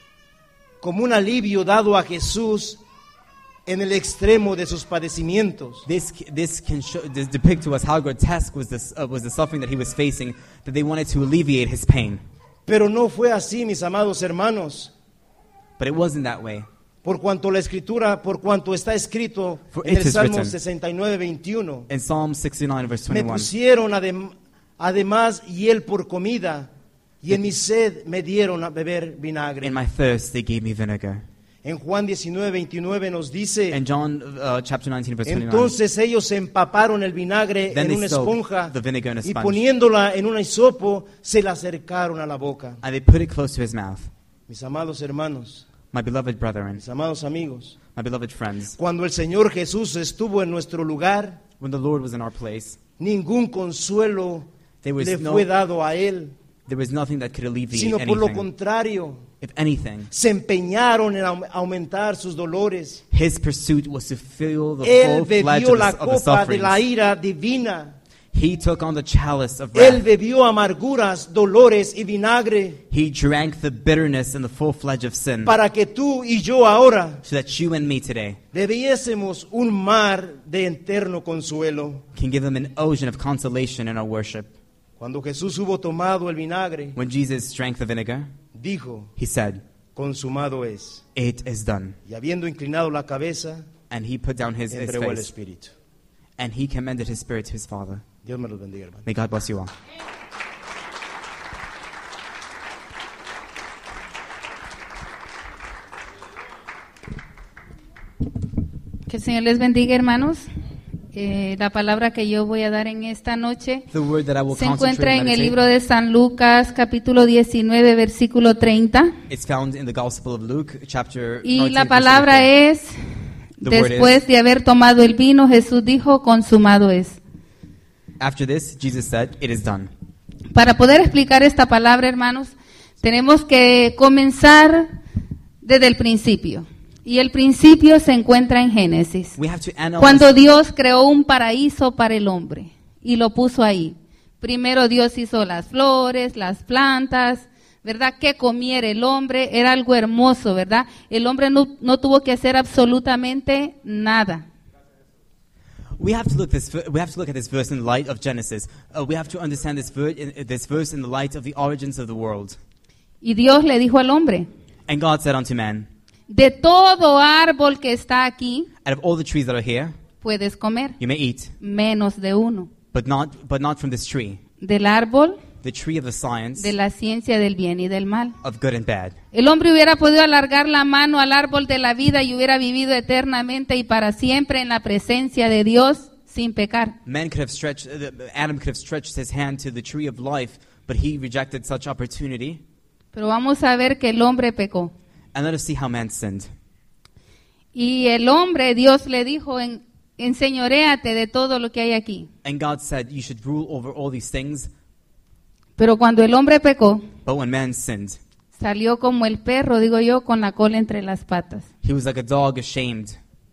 como un alivio dado a Jesús en el extremo de sus padecimientos. This, this can show, this depict to us how grotesque was, this, uh, was the suffering that he was facing, that they wanted to alleviate his pain. Pero no fue así, mis amados hermanos, But it wasn't that way. por cuanto la escritura, por cuanto está escrito For en it el is Salmo written. sesenta y nueve, veintiuno. In Psalm sixty-nine, verse Me twenty-one, pusieron adem- además hiel por comida, Y en mi sed me dieron a beber vinagre. In my thirst, they gave me vinegar. En Juan diecinueve, veintinueve nos dice, In John uh, chapter nineteen, verse twenty-nine, entonces ellos empaparon el vinagre Then en they una soaked esponja the vinegar in a y sponge. poniéndola en un hisopo se la acercaron a la boca. and they put it close to his mouth. Mis amados hermanos, My beloved brethren, mis amados amigos, my beloved friends, cuando el Señor Jesús estuvo en nuestro lugar, when the Lord was in our place, ningún consuelo There was le no- fue dado a él, there was nothing that could alleviate sino por lo anything. contrario, If anything, se empeñaron en au- aumentar sus dolores. his pursuit was to fill the Él full fledge bebió of la the, of the copa de la sufferings. ira divina. He took on the chalice of Él wrath. bebió amarguras, dolores y vinagre He drank the bitterness and the full fledge of sin, para que tú y yo ahora so that you and me today bebiésemos un mar de eterno consuelo. can give them an ocean of consolation in our worship. Cuando Jesús hubo tomado el vinagre, When Jesus drank the vinegar, dijo, he said, consumado es. "It is done." Y habiendo inclinado la cabeza, And he put down his, his entregó el face, Espíritu. and he commended his spirit to his Father. Dios me los bendiga, hermano. May God bless you all. Que el Señor les bendiga, hermanos. Eh, la palabra que yo voy a dar en esta noche The word that I will se concentrate encuentra and en el meditate, libro de San Lucas, capítulo diecinueve, versículo treinta. it's found in the Gospel of Luke, chapter Y nineteen, la verse palabra thirty-four. es, The word después is- de haber tomado el vino, Jesús dijo, consumado es. After this, Jesus said, "It is done." Para poder explicar esta palabra, hermanos, tenemos que comenzar desde el principio. Y el principio se encuentra en Génesis. We have to analyze. Cuando Dios creó un paraíso para el hombre y lo puso ahí. Primero Dios hizo las flores, las plantas, ¿verdad? Que comiera el hombre, era algo hermoso, ¿verdad? El hombre no, no tuvo que hacer absolutamente nada. We have to look this. We have to look at this verse in the light of Genesis. Uh, we have to understand this, ver- in, this verse in the light of the origins of the world. Y Dios le dijo al hombre, And God said unto man, de todo árbol que está aquí, "Out of all the trees that are here, puedes comer, you may eat, menos de uno. but not, but not from this tree, Del árbol the tree of the science de la ciencia del bien y del mal. of good and bad." El hombre hubiera podido alargar la mano al árbol de la vida y hubiera vivido eternamente y para siempre en la presencia de Dios sin pecar. Man could have stretched. Uh, Adam could have stretched his hand to the tree of life, but he rejected such opportunity. Pero vamos a ver que el hombre pecó. And let us see how man sinned. Y el hombre, Dios le dijo, en, enseñoréate de todo lo que hay aquí. And God said, "You should rule over all these things." Pero cuando el hombre pecó, But when man sinned, salió como el perro, digo yo, con la cola entre las patas. he was like a dog ashamed.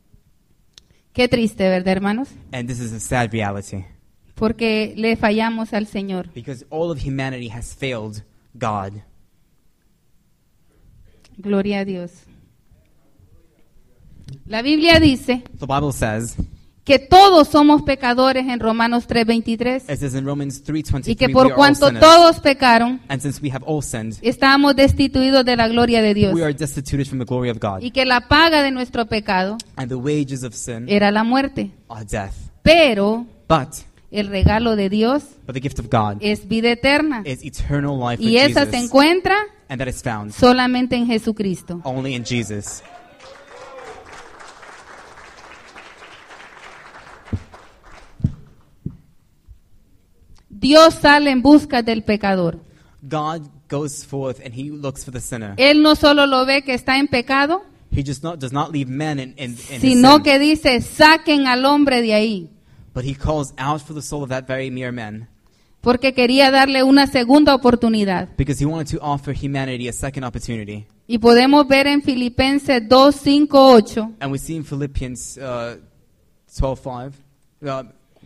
Qué triste, ¿verdad, hermanos? And this is a sad reality, Porque le fallamos al Señor. because all of humanity has failed God. Gloria a Dios. La Biblia dice The Bible says, que todos somos pecadores en Romanos tres veintitrés it says in Romans three y que twenty-three, we por are all cuanto sinners. todos pecaron, And since we have all sinned, estamos destituidos de la gloria de Dios we are destituted from the glory of God. y que la paga de nuestro pecado And the wages of sin era la muerte. are death. Pero But, el regalo de Dios but the gift of God es vida eterna is eternal life y with esa se Jesus. encuentra And that is found solamente en Jesucristo. only in Jesus. Dios sale en busca del pecador. God goes forth and he looks for the sinner. Él no solo lo ve que está en pecado, He just not, does not leave men in, in, in his sino sin, que dice, saquen al hombre de ahí. but he calls out for the soul of that very mere man, Porque quería darle una segunda oportunidad. because he wanted to offer humanity a second opportunity. Y podemos ver en Filipenses dos, cinco, ocho, And we see in Philippians uh, twelve five, uh,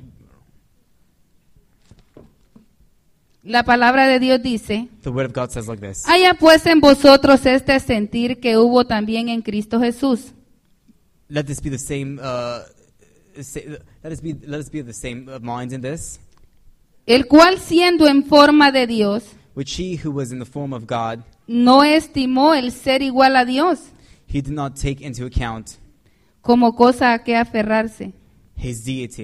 la palabra de Dios dice, the word of God says like this. haya pues en vosotros este sentir que hubo también en Cristo Jesús, Let this be the same. Uh, say, let us be. Let us be of the same uh, mind in this. el cual siendo en forma de Dios, Which he who was in the form of God, no estimó el ser igual a Dios he did not take into account como cosa a que aferrarse, his deity,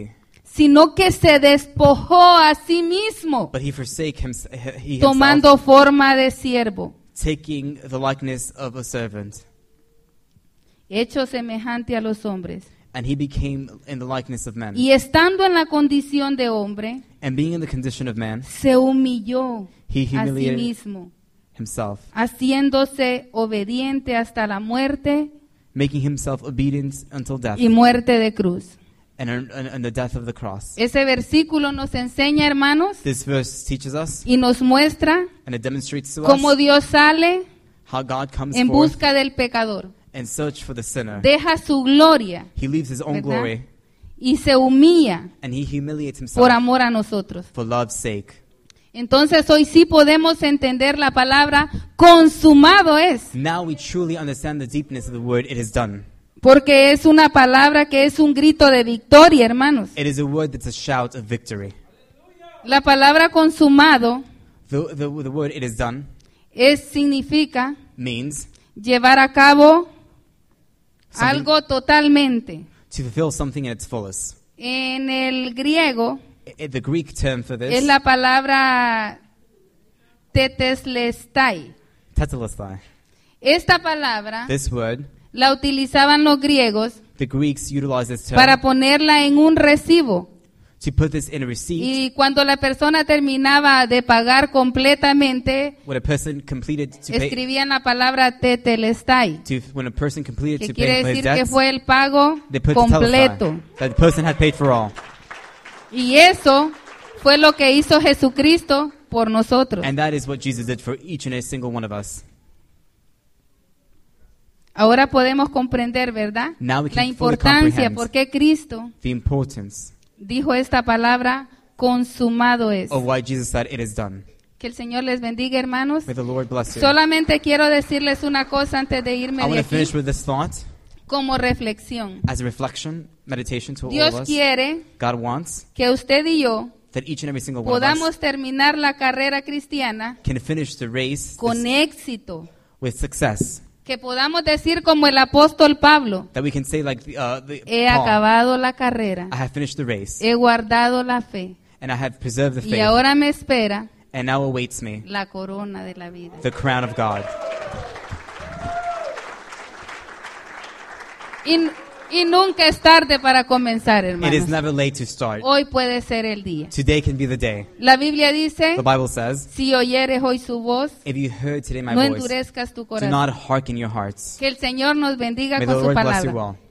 sino que se despojó a sí mismo, But he forsake him, he himself, tomando forma de siervo, taking the likeness of a servant. hecho semejante a los hombres. And he became in the likeness of man. Y estando en la condición de hombre, And being in the condition of man, se humilló He a sí humiliated mismo, himself, haciéndose obediente hasta la muerte making himself obedient until death, y muerte de cruz. and, and, and the death of the cross. Ese versículo nos enseña, hermanos, This verse teaches us, y nos muestra and it demonstrates to cómo us Dios sale how God comes en forth busca del pecador, and search for the sinner. deja su gloria, He leaves his own ¿verdad? glory, y se humilla and he humiliates himself por amor a nosotros. for love's sake. Entonces hoy sí podemos entender la palabra consumado es, Now we truly understand the deepness of the word, it is done. porque es una palabra que es un grito de victoria, hermanos. It is a word that's a shout of victory. La palabra consumado The, the, the word it is done es significa means llevar a cabo Something- algo totalmente. to fulfill something in its fullest. En el griego I- The Greek term for es this, la palabra teteslestai. tetelestai. Esta palabra This word, la utilizaban los griegos the Greeks utilize this term para ponerla en un recibo. to put this in a receipt. Y cuando la persona terminaba de pagar completamente, When a person completed to pay, escribían la palabra tetelestai, to, when a person completed que to quiere pay for his decir que debts, fue el pago they put completo. tetelestai, that the person had paid for all. Y eso fue lo que hizo Jesucristo por nosotros. And that is what Jesus did for each and every single one of us. Ahora podemos comprender, ¿verdad? Now we La can fully importancia comprehend por qué Cristo the importance dijo esta palabra consumado es. of why Jesus said it is done. Que el Señor les bendiga, hermanos. May the Lord bless you. Solamente quiero decirles una cosa antes de irme I de want to aquí finish with this thought como reflexión. as a reflection, meditation to all Dios of us. quiere God wants que usted y yo that each and every single one of us podamos terminar la carrera cristiana can finish the race con this- éxito. with success. Que podamos decir como el apóstol Pablo, That we can say like the, uh, the he Paul, acabado la carrera, I have finished the race he guardado la fe and I have preserved the y faith, ahora me espera and now awaits me la corona de la vida. the crown of God. Y, y nunca es tarde para comenzar, It is hermanos. never late to start. Hoy puede ser el día. Today can be the day. La Biblia dice, The Bible says, si oyeres hoy su voz, if you heard today my no voice, endurezcas tu do corazón. not hearken your hearts. Que el Señor nos bendiga May the con su Lord bless you palabra. well.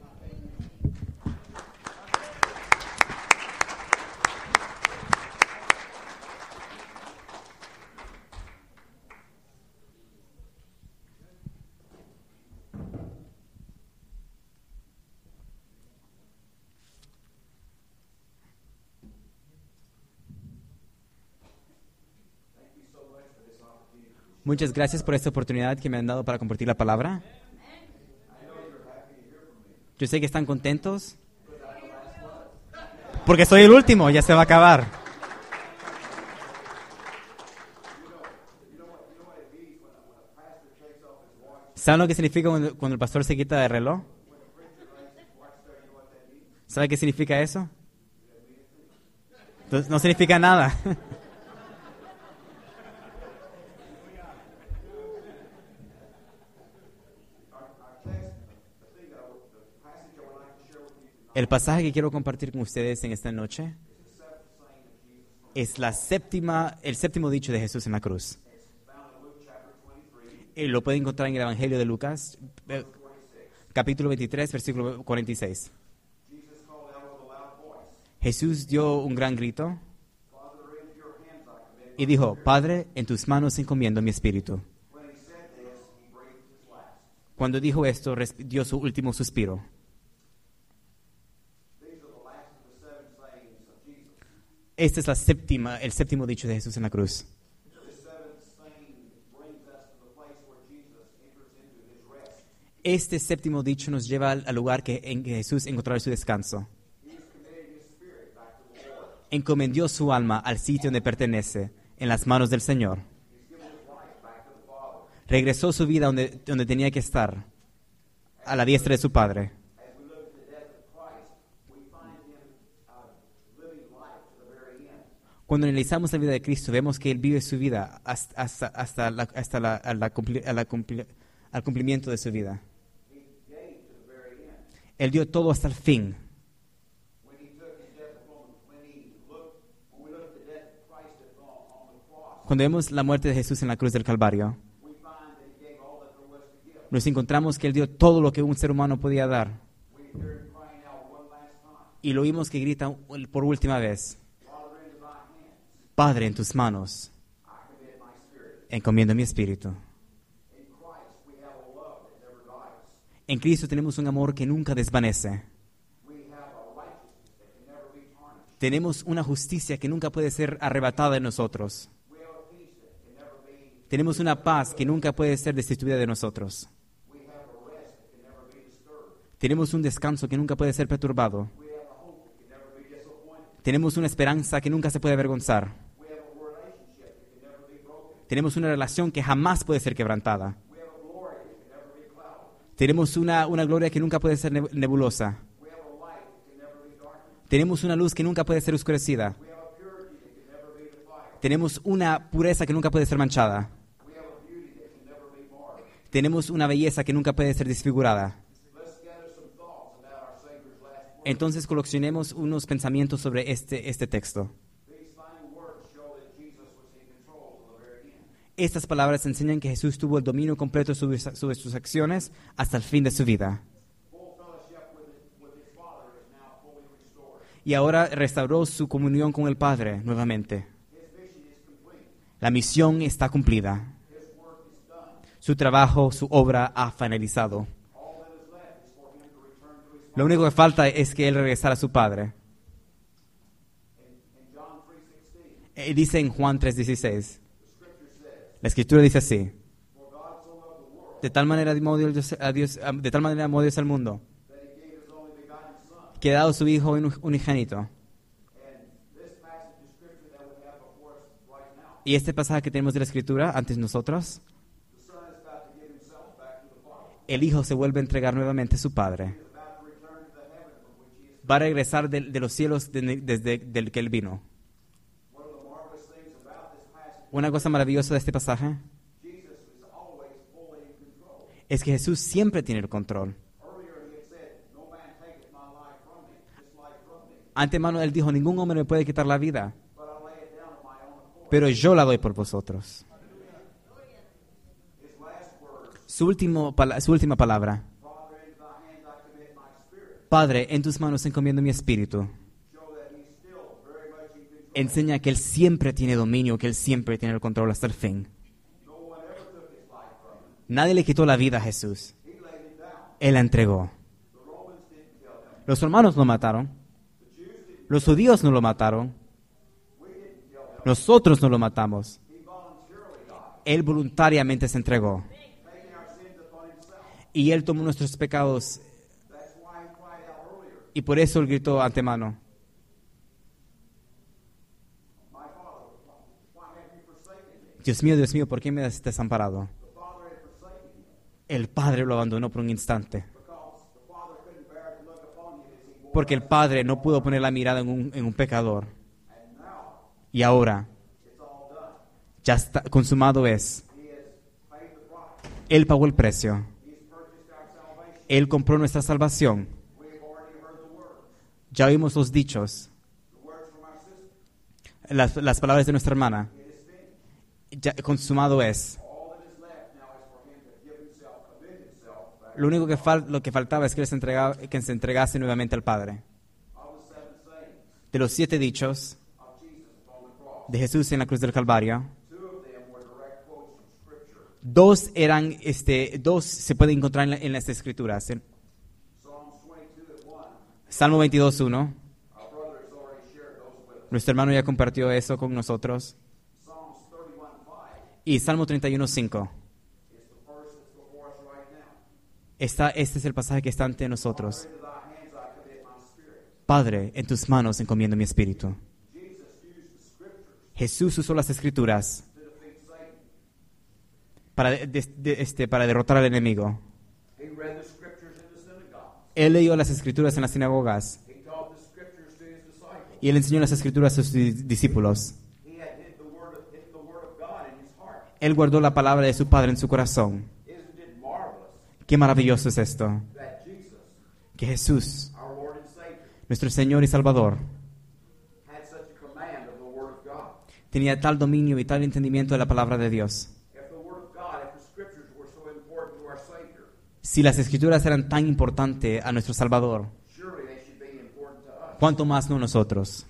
Muchas gracias por esta oportunidad que me han dado para compartir la palabra. Yo sé que están contentos. Porque soy el último, ya se va a acabar. ¿Saben lo que significa cuando, cuando el pastor se quita el reloj? ¿Sabe qué significa eso? Entonces, no significa nada. El pasaje que quiero compartir con ustedes en esta noche es la séptima, el séptimo dicho de Jesús en la cruz. Y lo pueden encontrar en el Evangelio de Lucas, eh, capítulo veintitrés, versículo cuarenta y seis. Jesús dio un gran grito y dijo, Padre, en tus manos encomiendo mi espíritu. Cuando dijo esto, resp- dio su último suspiro. Esta es la séptima, el séptimo dicho de Jesús en la cruz. Este séptimo dicho nos lleva al al lugar que, en que Jesús encontrará su descanso. Encomendó su alma al sitio donde pertenece, en las manos del Señor. Regresó su vida donde, donde tenía que estar, a la diestra de su Padre. Cuando analizamos la vida de Cristo, vemos que Él vive su vida hasta, hasta, hasta, la, hasta la, a la cumpli, a la cumpli, al cumplimiento de su vida. Él dio todo hasta el fin. Cuando vemos la muerte de Jesús en la cruz del Calvario, nos encontramos que Él dio todo lo que un ser humano podía dar. Y lo oímos que grita por última vez: Padre, en tus manos encomiendo mi espíritu. En Cristo tenemos un amor que nunca desvanece. Tenemos una justicia que nunca puede ser arrebatada de nosotros. Tenemos una paz que nunca puede ser destituida de nosotros. Tenemos un descanso que nunca puede ser perturbado. Tenemos una esperanza que nunca se puede avergonzar. Tenemos una relación que jamás puede ser quebrantada. Tenemos una, una gloria que nunca puede ser nebulosa. Tenemos una luz que nunca puede ser oscurecida. Tenemos una pureza que nunca puede ser manchada. Tenemos una belleza que nunca puede ser desfigurada. Entonces coleccionemos unos pensamientos sobre este, este texto. Estas palabras enseñan que Jesús tuvo el dominio completo sobre, sobre sus acciones hasta el fin de su vida. Y ahora restauró su comunión con el Padre nuevamente. La misión está cumplida. Su trabajo, su obra ha finalizado. Lo único que falta es que Él regresara a su Padre. Él dice en Juan tres dieciséis. La Escritura dice así: De tal manera amó Dios a Dios, de tal manera amó Dios al mundo, que ha dado su Hijo unigénito. Y este pasaje que tenemos de la Escritura antes nosotros, el Hijo se vuelve a entregar nuevamente a su Padre. Va a regresar de, de los cielos de, desde del que Él vino. Una cosa maravillosa de este pasaje es que Jesús siempre tiene el control. Antemano Él dijo: ningún hombre me puede quitar la vida, pero yo la doy por vosotros. Su, último, su última palabra: Padre, en tus manos encomiendo mi espíritu. Enseña que Él siempre tiene dominio, que Él siempre tiene el control hasta el fin. Nadie le quitó la vida a Jesús. Él la entregó. Los romanos no mataron. Los judíos no lo mataron. Nosotros no lo matamos. Él voluntariamente se entregó. Y Él tomó nuestros pecados. Y por eso Él gritó antemano: Dios mío, Dios mío, ¿por qué me has desamparado? El Padre lo abandonó por un instante. Porque el Padre no pudo poner la mirada en un, en un pecador. Y ahora, ya está, consumado es. Él pagó el precio. Él compró nuestra salvación. Ya oímos los dichos. Las, las palabras de nuestra hermana. Ya, consumado es. Lo único que, fal, lo que faltaba es que, les entregaba, que se entregase nuevamente al Padre. De los siete dichos de Jesús en la cruz del Calvario, dos eran, este, dos se pueden encontrar en, la, en las Escrituras. ¿eh? Salmo veintidós, uno. Nuestro hermano ya compartió eso con nosotros. Y Salmo treinta y uno, cinco. Esta, este es el pasaje que está ante nosotros. Padre, en tus manos encomiendo mi espíritu. Jesús usó las Escrituras para, de, de, este, para derrotar al enemigo. Él leyó las Escrituras en las sinagogas Y él enseñó las escrituras a sus di- discípulos. He had hid the word of, hid the word of God in his heart. Él guardó la palabra de su Padre en su corazón. Isn't it marvelous Qué maravilloso es esto. that Jesus, Que Jesús, our Lord and Savior, nuestro Señor y Salvador, had such a command of the word of God? tenía tal dominio y tal entendimiento de la palabra de Dios. If the word of God, if the scriptures were so important to our Savior, Si las escrituras eran tan importantes a nuestro Salvador, surely they should be important to us. ¿cuánto más no nosotros?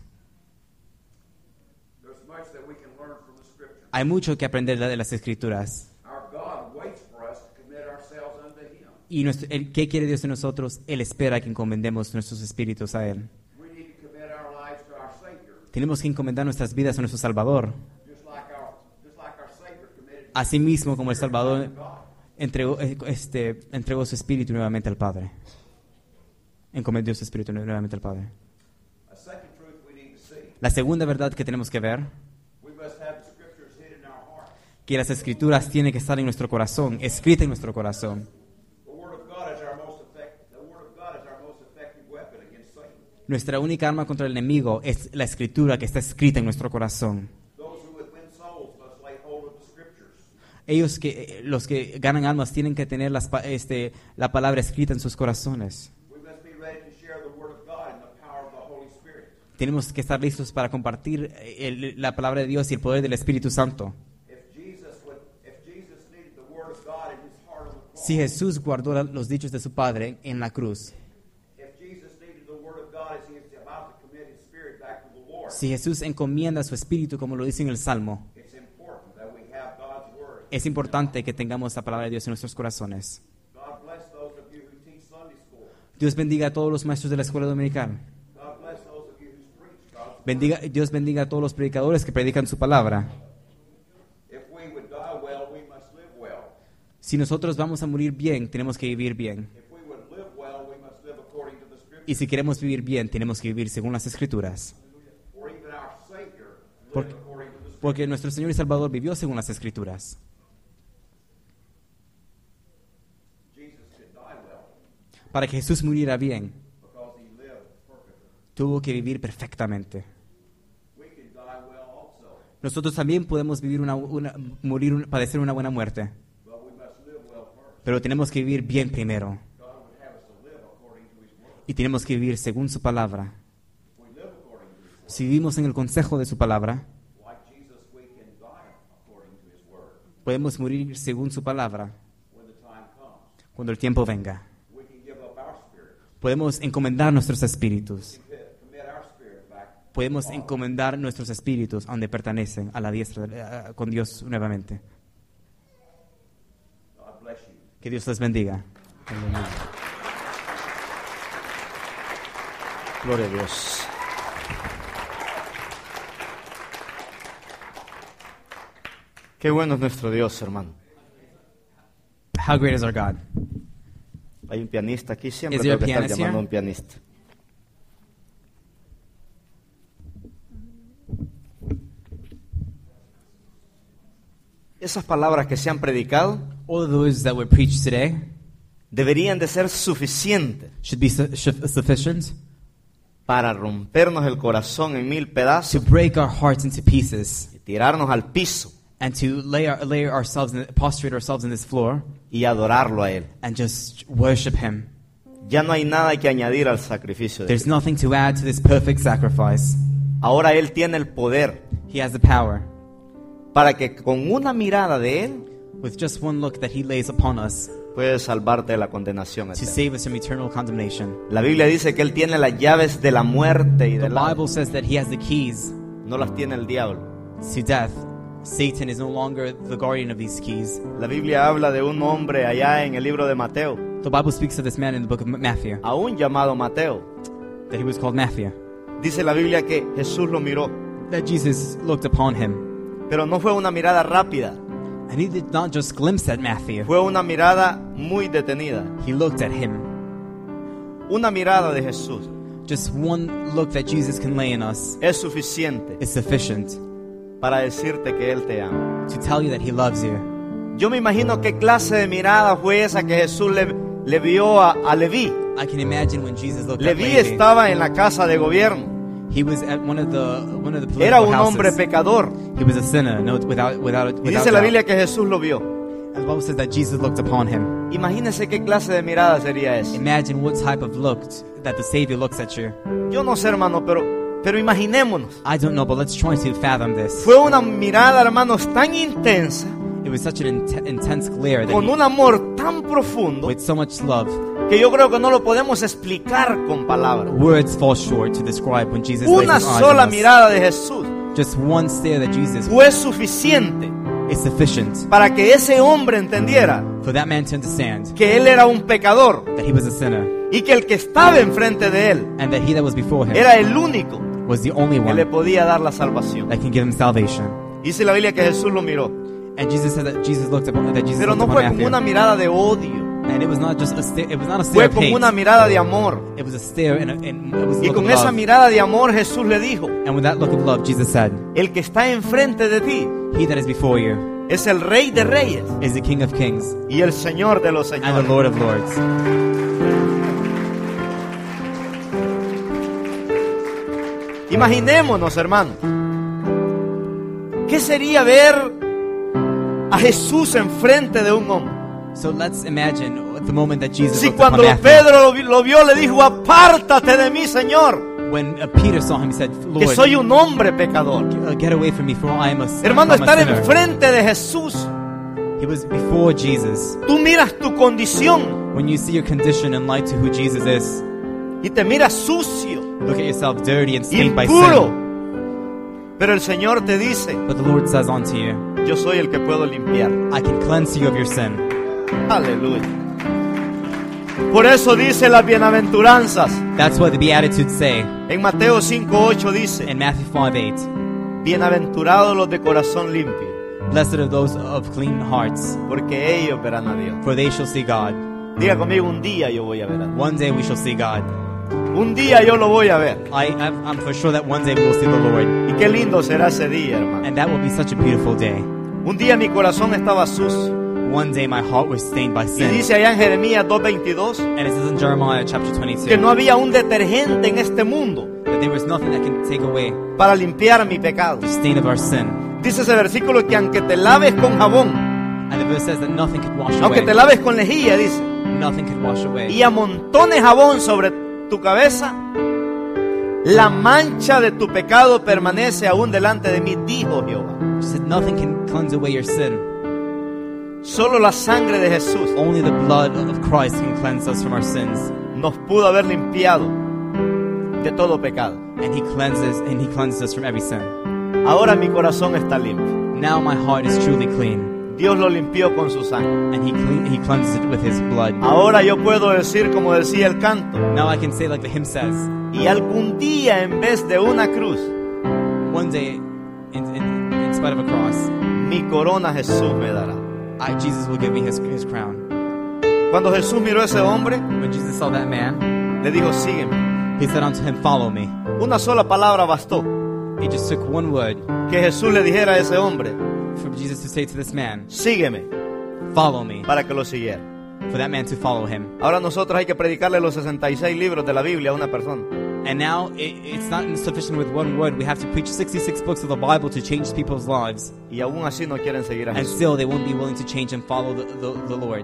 There's much that we can learn from the scriptures. Hay mucho que aprender de las escrituras. Our God waits for us to commit ourselves unto Him. ¿Y nuestro, el- qué quiere Dios de nosotros? Él espera que encomendemos nuestros espíritus a Él. We need to commit our lives to our Savior, Tenemos que encomendar nuestras vidas a nuestro Salvador. just like our, just like our Savior committed Asimismo, como el Salvador to God. entregó, eh, este, entregó su espíritu nuevamente al Padre. Encomendó su espíritu nuevamente al Padre. A second truth we need to see. La segunda verdad que tenemos que ver, We must have the scriptures hid in our heart. que las escrituras tienen que estar en nuestro corazón, escritas en nuestro corazón. The word of God is our most effect, the word of God is our most effective weapon against Satan. Nuestra única arma contra el enemigo es la escritura que está escrita en nuestro corazón. Those who would win souls must lay hold of the scriptures. Ellos que, los que ganan almas tienen que tener las, pa- este, la palabra escrita en sus corazones. We must be ready to share the word of God and the power of the Holy Spirit. Tenemos que estar listos para compartir el- la palabra de Dios y el poder del Espíritu Santo. If Jesus would, if Jesus needed the word of God in his heart on the cross, Si Jesús guardó la- los dichos de su Padre en la cruz, if Jesus needed the word of God as he is about to commit his spirit back to the Lord, si Jesús encomienda su espíritu como lo dice en el Salmo, it's important that we have God's word. es importante que tengamos la palabra de Dios en nuestros corazones. God bless those of you who teach Sunday school. Dios bendiga a todos los maestros de la escuela dominical. God bless those of you who preach God's Bendiga, Dios bendiga a todos los predicadores que predican su palabra. If we would die well, we must live well. Si nosotros vamos a morir bien, tenemos que vivir bien. If we would live well, we must live according to the scriptures. Y si queremos vivir bien, tenemos que vivir según las Escrituras. Or even our Savior lived Por- according to the scriptures. Porque nuestro Señor y Salvador vivió según las Escrituras. Jesus could die well Para que Jesús muriera bien, because he lived perfectly. tuvo que vivir perfectamente. We can die well also, Nosotros también podemos vivir una, una- morir, un- padecer una buena muerte, but we must live well first. pero tenemos que vivir bien primero. God would have us to live according to his word. Y tenemos que vivir según su palabra. If we live according to his word, Si vivimos en el consejo de su palabra, like Jesus, we can die according to his word. podemos morir según su palabra When the time comes, cuando el tiempo venga. we can give up our spirit, Podemos encomendar nuestros espíritus. commit, commit our spirit back. Podemos encomendar nuestros espíritus a donde pertenecen, a la diestra, eh, con Dios nuevamente. God bless you. Que Dios les bendiga. Gloria a Dios. Qué bueno es nuestro Dios, hermano. How great is our God? Hay un pianista aquí, siempre Is there tengo a que estar pianist llamando a here? un pianista. Esas palabras que se han predicado All of those that were preached today deberían de ser suficientes should be su- su- sufficient para rompernos el corazón en mil to pedazos break our hearts into pieces y tirarnos al piso and to lay, our, lay ourselves, in, prostrate ourselves in this floor y adorarlo a Él. and just worship Him. Ya no hay nada que añadir al sacrificio de There's Cristo. nothing to add to this perfect sacrifice. Ahora Él tiene el poder He has the power. para que con una mirada de Él With just one look that He lays upon us puede salvarte de la condenación to eterna. save us from eternal condemnation. La Biblia dice que Él tiene las llaves de la muerte y The del alma. Bible says that He has the keys No las tiene el diablo. to death. Satan is no longer the guardian of these keys. La Biblia habla de un hombre allá en el libro de Mateo, The Bible speaks of this man in the book of Matthew, aún llamado Mateo. that he was called Matthew. Dice la Biblia que Jesús lo miró, That Jesus looked upon him. pero no fue una mirada rápida, And he did not just glimpse at Matthew. fue una mirada muy detenida. He looked at him. Una mirada de Jesús Just one look that Jesus can lay in us es suficiente is sufficient para decirte que Él te ama. to tell you that He loves you. Yo me imagino qué clase de mirada fue esa que Jesús le, le vio a, a Leví. I can imagine when Jesus looked at Leví Levi. estaba en la casa de gobierno. He was at one of the one of the political Era un houses. hombre pecador. He was a sinner, no, without without Y without dice la doubt. Biblia que Jesús lo vio. And the Bible says that Jesus looked upon him. Imagínese qué clase de mirada sería esa. Imagine what type of look that the Savior looks at you. Yo no sé, hermano, pero, pero imaginémonos. I don't know, but let's try to fathom this. Fue una mirada, hermanos, tan intensa, It was such an int- intense glare that con he, un amor tan profundo, with so much love, que yo creo que no lo podemos explicar con palabras. words fall short to describe when Jesus lays Una his eyes sola on us. mirada de Jesús Just one stare that Jesus fue suficiente is sufficient para que ese hombre entendiera for that man to understand que él era un pecador that he was a sinner y que el que estaba enfrente de él and that he that was before him era el único was the only que le one podía dar la salvación. that can give him salvation. Dice la Biblia que Jesús lo miró, And Jesus said that Jesus looked upon that Jesus pero looked no upon fue como Matthew. una mirada de odio, And it was not just a stare, it was not a stare fue of como hate. una mirada de amor. It was a stare and, a, and it was a Y look con of esa love. mirada de amor Jesús le dijo, And with that look of love, Jesus said, el que está enfrente de ti he that is before you es el Rey de Reyes is the King of Kings y el Señor de los and the señores. Lord of Lords. Imaginémonos, hermano, ¿qué sería ver a Jesús enfrente de un hombre? So let's imagine the moment that Jesus Si looked upon cuando Matthew. Pedro lo vi- lo vio le dijo, apártate de mí, Señor, When uh, Peter saw him, he said, que Lord, soy un hombre pecador. uh, get away from me, for I am a, Hermano, I'm a estar sinner. enfrente de Jesús, He was before Jesus. tú miras tu condición When you see your condition in light to who Jesus is, y te miras sucio, look at yourself dirty and stained by impuro. sin. Pero el Señor te dice, But the Lord says unto you, yo soy el que puedo limpiar. I can cleanse you of your sin. Aleluya. Por eso dice las bienaventuranzas. That's what the Beatitudes say En Mateo cinco ocho dice, in Matthew five eight. bienaventurados los de corazón limpio, Blessed are those of clean hearts, porque ellos verán a Dios. for they shall see God. Diga conmigo, un día yo voy a ver a Dios. One day we shall see God. Un día yo lo voy a ver. I, I'm I'm for sure that one day we will see the Lord. Y qué lindo será ese día, hermano. And that will be such a beautiful day. Un día mi corazón estaba sucio. One day my heart was stained by Y sin. dice allá en Jeremías dos veintidós And it says in Jeremiah chapter que twenty-two no había un detergente en este mundo that there was nothing that can take away para limpiar mi pecado. the stain of our sin. Dice ese versículo que aunque te laves con jabón, And the verse says that nothing could wash aunque away. te laves con lejía, dice, Nothing could wash away. y amontones jabón sobre tu cabeza, la mancha de tu pecado permanece aún delante de mí, dijo Jehová. She said nothing can cleanse away your sin. Solo la sangre de Jesús Only the blood of Christ can cleanse us from our sins. nos pudo haber limpiado de todo pecado. And he cleanses and he cleanses us from every sin. Ahora mi corazón está limpio. Now my heart is truly clean. Dios lo limpió con su sangre. And he clean, he cleanses it with his blood. Ahora yo puedo decir como decía el canto, Now I can say like the hymn says, y algún día en vez de una cruz, one day, in, in, in spite of a cross, mi corona Jesús me dará. I, Jesus will give me his, his crown. Cuando Jesús miró a ese hombre, When Jesus saw that man, le dijo, sígueme. he said unto him, follow me. Una sola palabra bastó It just took one word que Jesús le dijera a ese hombre, for Jesus to say to this man, sígueme, follow me, para que lo siguiera. for that man to follow him. Ahora nosotros hay que predicarle los sesenta y seis libros de la Biblia a una persona. And now it, it's not sufficient with one word. We have to preach sixty-six books of the Bible to change people's lives. Y aún así no quieren seguir a And Jesús. still they won't be willing to change and follow the, the, the Lord.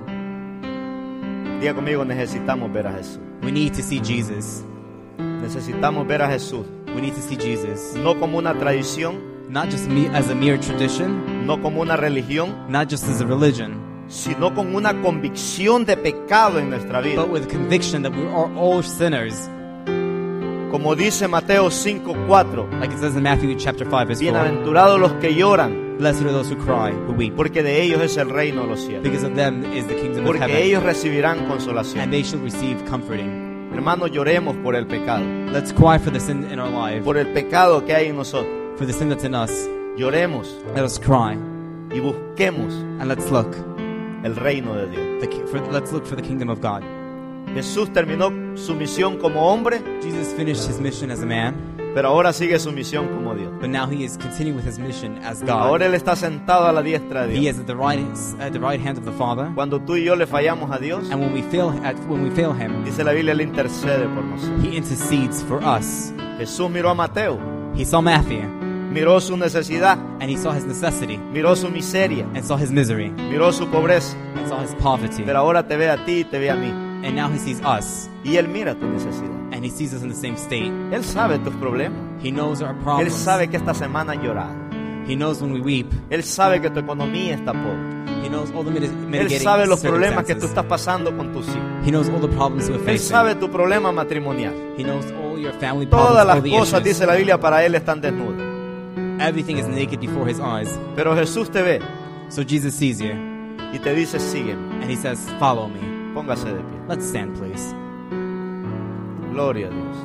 Diga conmigo, necesitamos ver a Jesús. We need to see Jesus. Necesitamos ver a Jesús. We need to see Jesus. No como una tradición, Not just me as a mere tradition, no como una religión, not just as a religion, sino con una convicción de pecado en nuestra vida. but with conviction that we are all sinners. Como dice Mateo cinco cuatro, Like it says in Matthew chapter five verse four. bienaventurados los que lloran, Blessed are those who cry, who weep, porque de ellos es el reino de los cielos. because of them is the kingdom of Porque heaven, ellos recibirán consolación. and they shall receive comforting. Hermanos, lloremos por el pecado, Let's cry for the sin in our life, por el pecado que hay en nosotros. for the sin that's in us. Lloremos Let us cry, y busquemos and let's look. el reino de Dios. The, ki- for, let's look for the kingdom of God. Jesús terminó su misión como hombre, Jesus finished his mission as a man, pero ahora sigue su misión como Dios. but now he is continuing with his mission as God. Ahora Él está sentado a la diestra de He Dios. is at the right at the right hand of the Father, Cuando tú y yo le fallamos a Dios, and when we fail at when we fail him, dice la Biblia, Él intercede por nosotros. he intercedes for us. Jesús miró a Mateo, He saw Matthew, miró su necesidad, and he saw his necessity, miró su miseria, and saw his misery, miró su pobreza. and saw his poverty. Pero ahora te ve a ti y te ve a mí. And now he sees us, Y Él mira tu necesidad. and he sees us in the same state. Él sabe tus problemas. He knows our Él problems. sabe que esta semana has llorado. He knows when we weep. Él sabe que tu economía está pobre. He knows all the mitig- Él mitigating sabe los problemas que tú circumstances. estás pasando con tus hijos. He knows all the problems we're Él facing. sabe tu problema matrimonial. He knows all your family problems, Todas all las the cosas, issues. dice la Biblia, para Él están desnudas. Everything is naked before his eyes. Pero Jesús te ve So Jesus sees you, y te dice, sígueme. and he says, follow me. Póngase de pie. Let's stand, please. Gloria a Dios.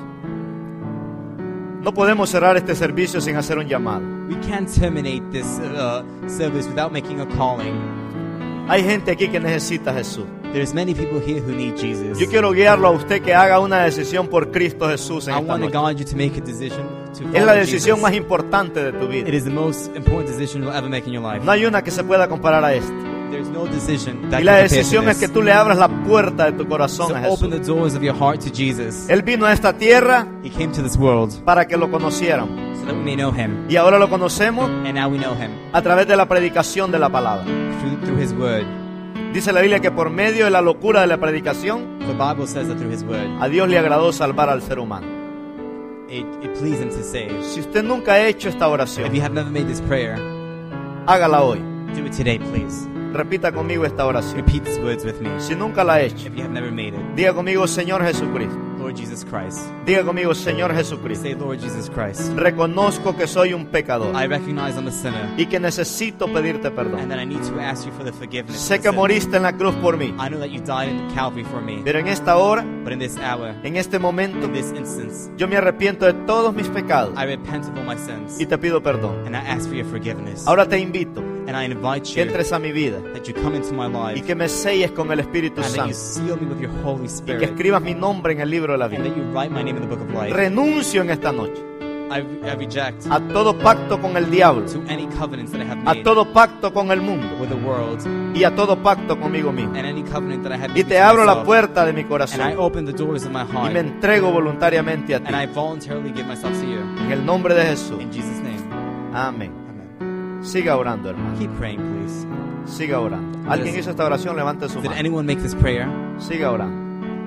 No podemos cerrar este servicio sin hacer un llamado. We can't terminate this uh, service without making a calling. Hay gente aquí que necesita a Jesús. There's many people here who need Jesus. Yo quiero guiarlo a usted que haga una decisión por Cristo Jesús en I esta want to noche. guide you to make a decision to Es la follow decisión Jesus. más importante de tu It vida. is the most important decision you'll ever make in your life. No hay una que se pueda comparar a esta. There's no decision that Y can la compare to decisión es this. que tú le abras la puerta de tu corazón So a open the Jesús. doors of your heart to Jesus. Él vino a esta tierra He came to this world para que lo conociéramos. so that we may know him. Y ahora lo conocemos And now we know him a través de la predicación de la palabra. through, through his word. Dice la Biblia que por medio de la locura de la predicación, The Bible says that through his word, a Dios le agradó salvar al ser humano. it, it pleased him to save. Si usted nunca ha hecho esta If oración, you have never made this prayer, hágala hoy. do it today, please. Repita conmigo esta oración. Repeat these words with me. Si nunca la ha hecho, If you have never made it, diga conmigo, Señor Jesucristo. Lord Jesus Christ. Diga conmigo, Señor Jesucristo. Say, Lord Jesus Christ. Reconozco que soy un pecador I recognize I'm a sinner y que necesito pedirte and perdón. that I need to ask you for the forgiveness. Sé of que sin. moriste en la cruz por mí, I know that you died in Calvary for me. pero en esta hora, But in this hour, en este momento, in this instance, yo me arrepiento de todos mis pecados I repent of all my sins y te pido perdón. and I ask for your forgiveness. Ahora te invito And I invite que you entres a mi vida that you come into my y life que me selles con el Espíritu and that you Santo seal me with your Holy y que Spirit escribas mi nombre en el libro de la and vida. that you write my name in the book of life. Renuncio en esta noche I, I reject a todo pacto con el diablo, to any covenants that I have a made todo pacto con el mundo with the world y a todo pacto conmigo mismo. and any covenant that I have Y made te with abro la myself. puerta de mi And I corazón open the doors of my y heart me entrego voluntariamente a ti. and I voluntarily give myself to you. En el nombre de Jesús. In Jesus' name. Amén. Amen. Siga orando, hermano. Keep praying, please. Siga orando. ¿Alguien hizo esta oración? Levante su Did mano. anyone make this prayer? Siga orando.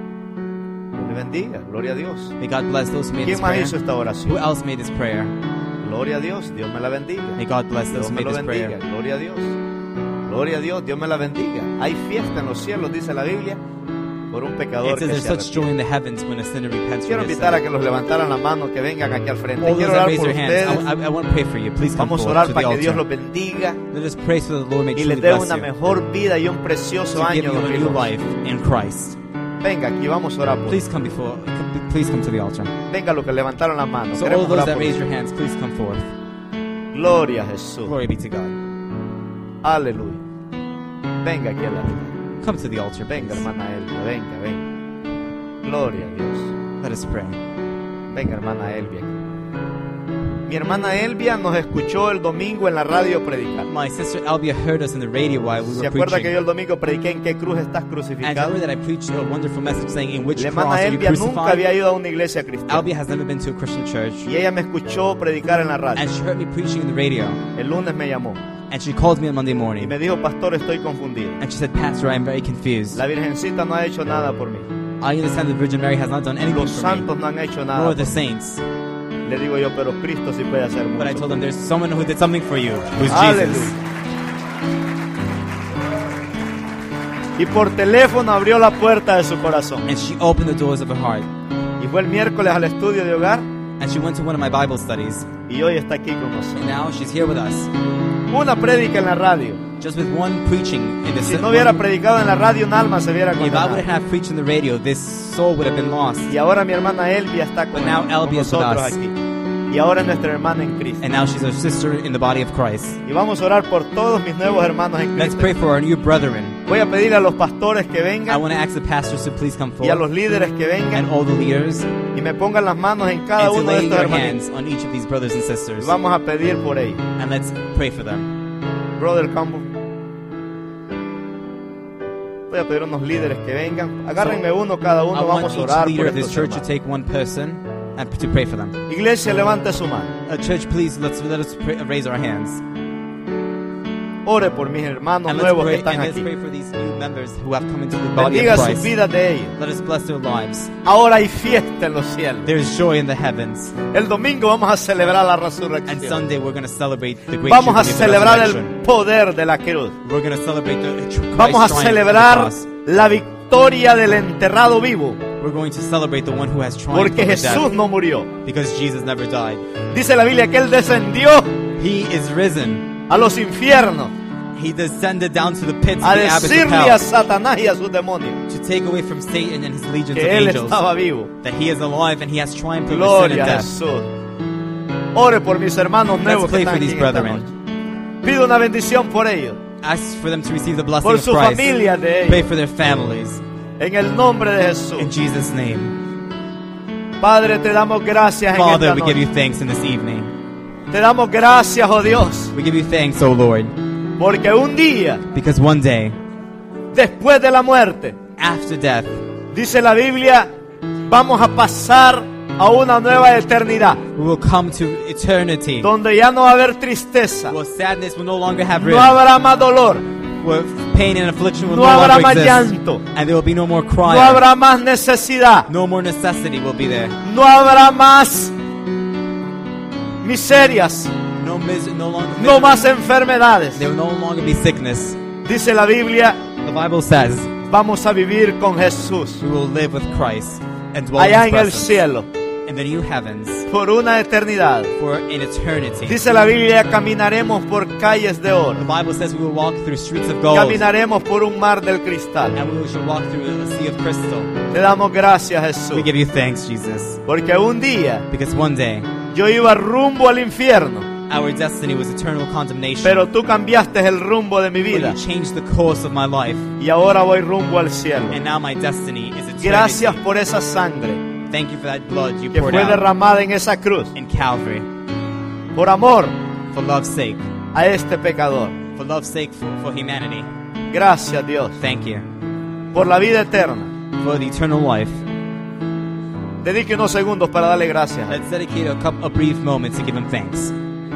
Dios le bendiga. Gloria a Dios. May God bless those who made ¿Quién this más prayer. hizo esta Who oración? else made this prayer? Gloria a Dios. Dios me la bendiga. May God bless those Dios who me made lo this bendiga. prayer. Gloria a Dios. Gloria a Dios. Dios me la bendiga. Hay fiesta en los cielos, dice la Biblia, por un pecador It says que there's se such joy arrepiente. in the heavens when a sinner repents Quiero from his invitar a sin. que los levantaran la mano, que vengan aquí al frente. All those Quiero that orar raise por their hands, I, ustedes. I, I want to pray for you. Please come Vamos a forward orar to the para que Dios altar. los bendiga Let us pray so that the Lord may y truly les dé bless una you. mejor vida y un precioso To give año you a dos mil new once. life in Christ. Venga aquí, vamos a orar por Please come before. come- Please come to the altar. Venga los que levantaron la mano. So all Queremos those orar that por raise your ustedes. hands, please come forth. Gloria a Jesús. Glory be to God. Aleluya. Venga aquí a la Come to the altar, Venga, please. hermana Elvia, venga, venga. Gloria a Dios. Let us pray. Venga, hermana Elvia. Mi hermana Elvia nos escuchó el domingo en la radio predicar. My sister Albia heard us in the radio while we ¿Se were acuerda que preaching. yo el domingo prediqué en qué cruz estás And crucificado? remember that I preached a wonderful message saying, in which La cross hermana are you Elvia nunca había crucified? ido a una iglesia cristiana. Albia has never been to a Christian church. Y ella me escuchó predicar en la radio. And she heard me preaching in the radio. El lunes me llamó And she called me on Monday y morning. me dijo, pastor, estoy confundido. And she said, Pastor, I am very confused. La Virgencita no ha hecho nada por mí. I understand the Virgin Mary has not done anything Los for me, santos no han hecho nada nor por the mí. saints. Le digo yo, pero Cristo sí puede hacer But I mucho. told them there's someone who did something for you, who's Aleluya. Jesus. Y por teléfono abrió la puerta de su corazón. And she opened the doors of her heart. Y fue el miércoles al estudio de hogar And she went to one of my Bible studies. y hoy está aquí con And nosotros. now she's here with us. Una prédica en la radio. Just with one preaching in the Si no hubiera predicado en la radio, un alma se hubiera If I would condenado. have preached in the radio, this soul would have been lost. Y ahora mi hermana Elvia está con, But now con Elvia is with nosotros us. aquí. Y ahora es nuestra hermana en Cristo. And now she's our sister in the body of Christ. Y vamos a orar por todos mis nuevos hermanos en Let's Cristo. pray for our new brethren. Voy a pedirle a los pastores que I vengan want to ask the pastors to please come y a los forward, líderes que and vengan all the leaders, y me pongan las manos en cada and to uno de lay estos your hermanitos. hands on each of these brothers and sisters. Y vamos a pedir por ellos. And let's pray for them. Brother Campbell. Voy a pedir a unos líderes que vengan. Agárrenme uno cada I uno. want Vamos a each orar leader por of this estos church to hermanos. take one person. and to pray for them. Iglesia, levante su mano. Uh, church, please, let's, let us pray, raise our hands. Ore por mis hermanos And let's, nuevos que pray, están and let's aquí. pray for these new members who have come into the body Bendiga of sus Christ. vidas de ellos. Let us bless their lives. Ahora hay fiesta en los cielos. There is joy in the heavens. El domingo vamos a celebrar la And resurrección. Sunday we're going to celebrate the great Vamos a jubilee of the celebrar el resurrection. poder de la cruz. We're going to celebrate the Christ Vamos a triumph of the celebrar cross. la victoria del enterrado vivo. We're going to celebrate the one who has triumphed Porque over Jesús death, no murió. because Jesus never died. Dice la Biblia que Él descendió He is risen. a los infiernos He descended down to the pits of a the abyss of decirle a hell Satanás y a sus demonios to take away from Satan and his legions of que Él angels estaba vivo. that he is alive and he has triumphed over sin Gloria and a death. Jesús. Ore por mis hermanos Let's nuevos que pray están for aquí these en esta brethren. noche. Pido una bendición por ellos, Ask for them to receive the blessing por of su Christ. familia de Pray ellos, for their families. en el nombre de In Jesús. Jesus' name. Padre, te damos gracias en Father, esta we give noche. you thanks in this evening. Te damos gracias, oh Dios, We give you thanks, O Lord, porque un día because one day, después de la muerte, after death, dice la Biblia, vamos a pasar a una nueva eternidad, we will come to eternity, donde ya no va a haber tristeza, where sadness will no longer have no rhythm, habrá más dolor, where pain and affliction will no no, habrá longer más exist, llanto, and there will be no more no crying, habrá más necesidad, no more necessity will be there, no habrá más miserias, no, mis- no longer no misery. más enfermedades. There will no longer be sickness. Dice la Biblia, The Bible says vamos a vivir con Jesús we will live with Christ and dwell allá in en His el presence cielo in the new heavens por una eternidad. for in eternity. Dice la Biblia, caminaremos por calles de The oro, Bible says we will walk through streets of gold, caminaremos por un mar del cristal. and we shall walk through a sea of crystal. Te damos gracias, Jesús, We give you thanks, Jesus, porque un día because one day yo iba rumbo al infierno, our destiny was eternal condemnation. pero tú cambiaste el rumbo de mi But vida you changed the course of my life, y ahora voy rumbo al cielo. and now my destiny is eternity. Gracias por esa sangre Thank you for that blood you que poured fue out derramada en esa cruz in Calvary por amor for love's sake, a este pecador. for love's sake for, for humanity. Gracias, Dios, Thank you por la vida eterna. for the eternal life. Dedique unos segundos para darle gracias. Let's dedicate a, couple, a brief moment to give him thanks.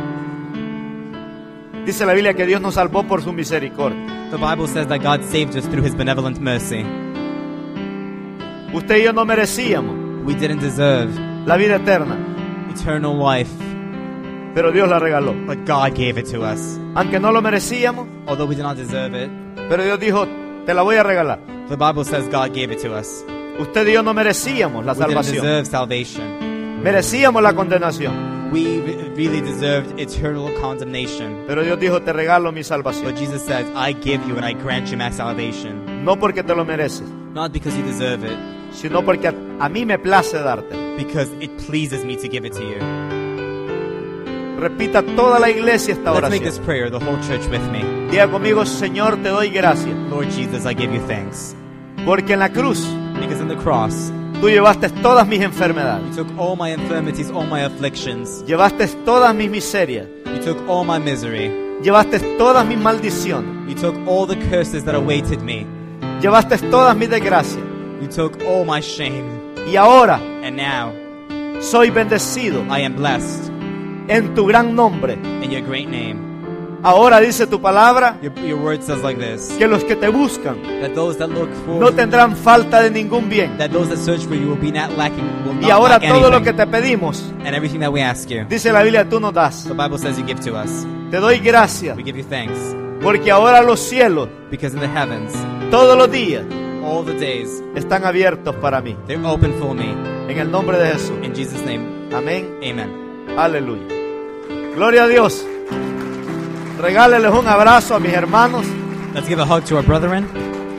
Dice la Biblia que Dios nos salvó por su misericordia. The Bible says that God saved us through his benevolent mercy. Usted y yo no merecíamos We didn't deserve la vida eterna, eternal life, pero Dios la regaló. but God gave it to us. Aunque no lo merecíamos, Although we did not deserve it, pero Dios dijo, te la voy a regalar. the Bible says God gave it to us. Usted y yo no merecíamos la We didn't salvación. deserve salvation. Merecíamos la condenación, We re- really deserved eternal condemnation. pero Dios dijo, te regalo mi But salvación. Jesus says, I give you and I grant you my salvation. No porque te lo mereces, Not because you deserve it, sino porque a, a mí me place darte. because it pleases me to give it to you. Repita toda la iglesia esta Let's make this oración. prayer, the whole church with me. Diga conmigo, Señor, te doy gracias, Lord Jesus, I give you thanks. porque en la cruz Because on the cross, tú llevaste todas mis enfermedades, you took all my infirmities, all my afflictions. llevaste todas mis miserias, You took all my misery. llevaste todas mis maldiciones, You took all the curses that awaited me. llevaste todas mis desgracias. You took all my shame. Y ahora And now, soy bendecido I am blessed en tu gran nombre. in your great name. Ahora dice tu palabra Your, your word says like this, que los que te buscan that those that look for no tendrán falta de ningún bien. that those that search for you will be not lacking, will not Y ahora lack todo lo que anything. te pedimos, And everything that we ask you, dice la Biblia, tú nos das. the Bible says you give to us. Te doy gracias We give you thanks. porque ahora los cielos Because in the heavens, todos los días all the days, están abiertos para mí. they're open for me. En el nombre de Jesús. In Jesus' name, Amén. amen. Aleluya. Gloria a Dios. Regáleles un abrazo a mis hermanos. Let's give a hug to our brethren.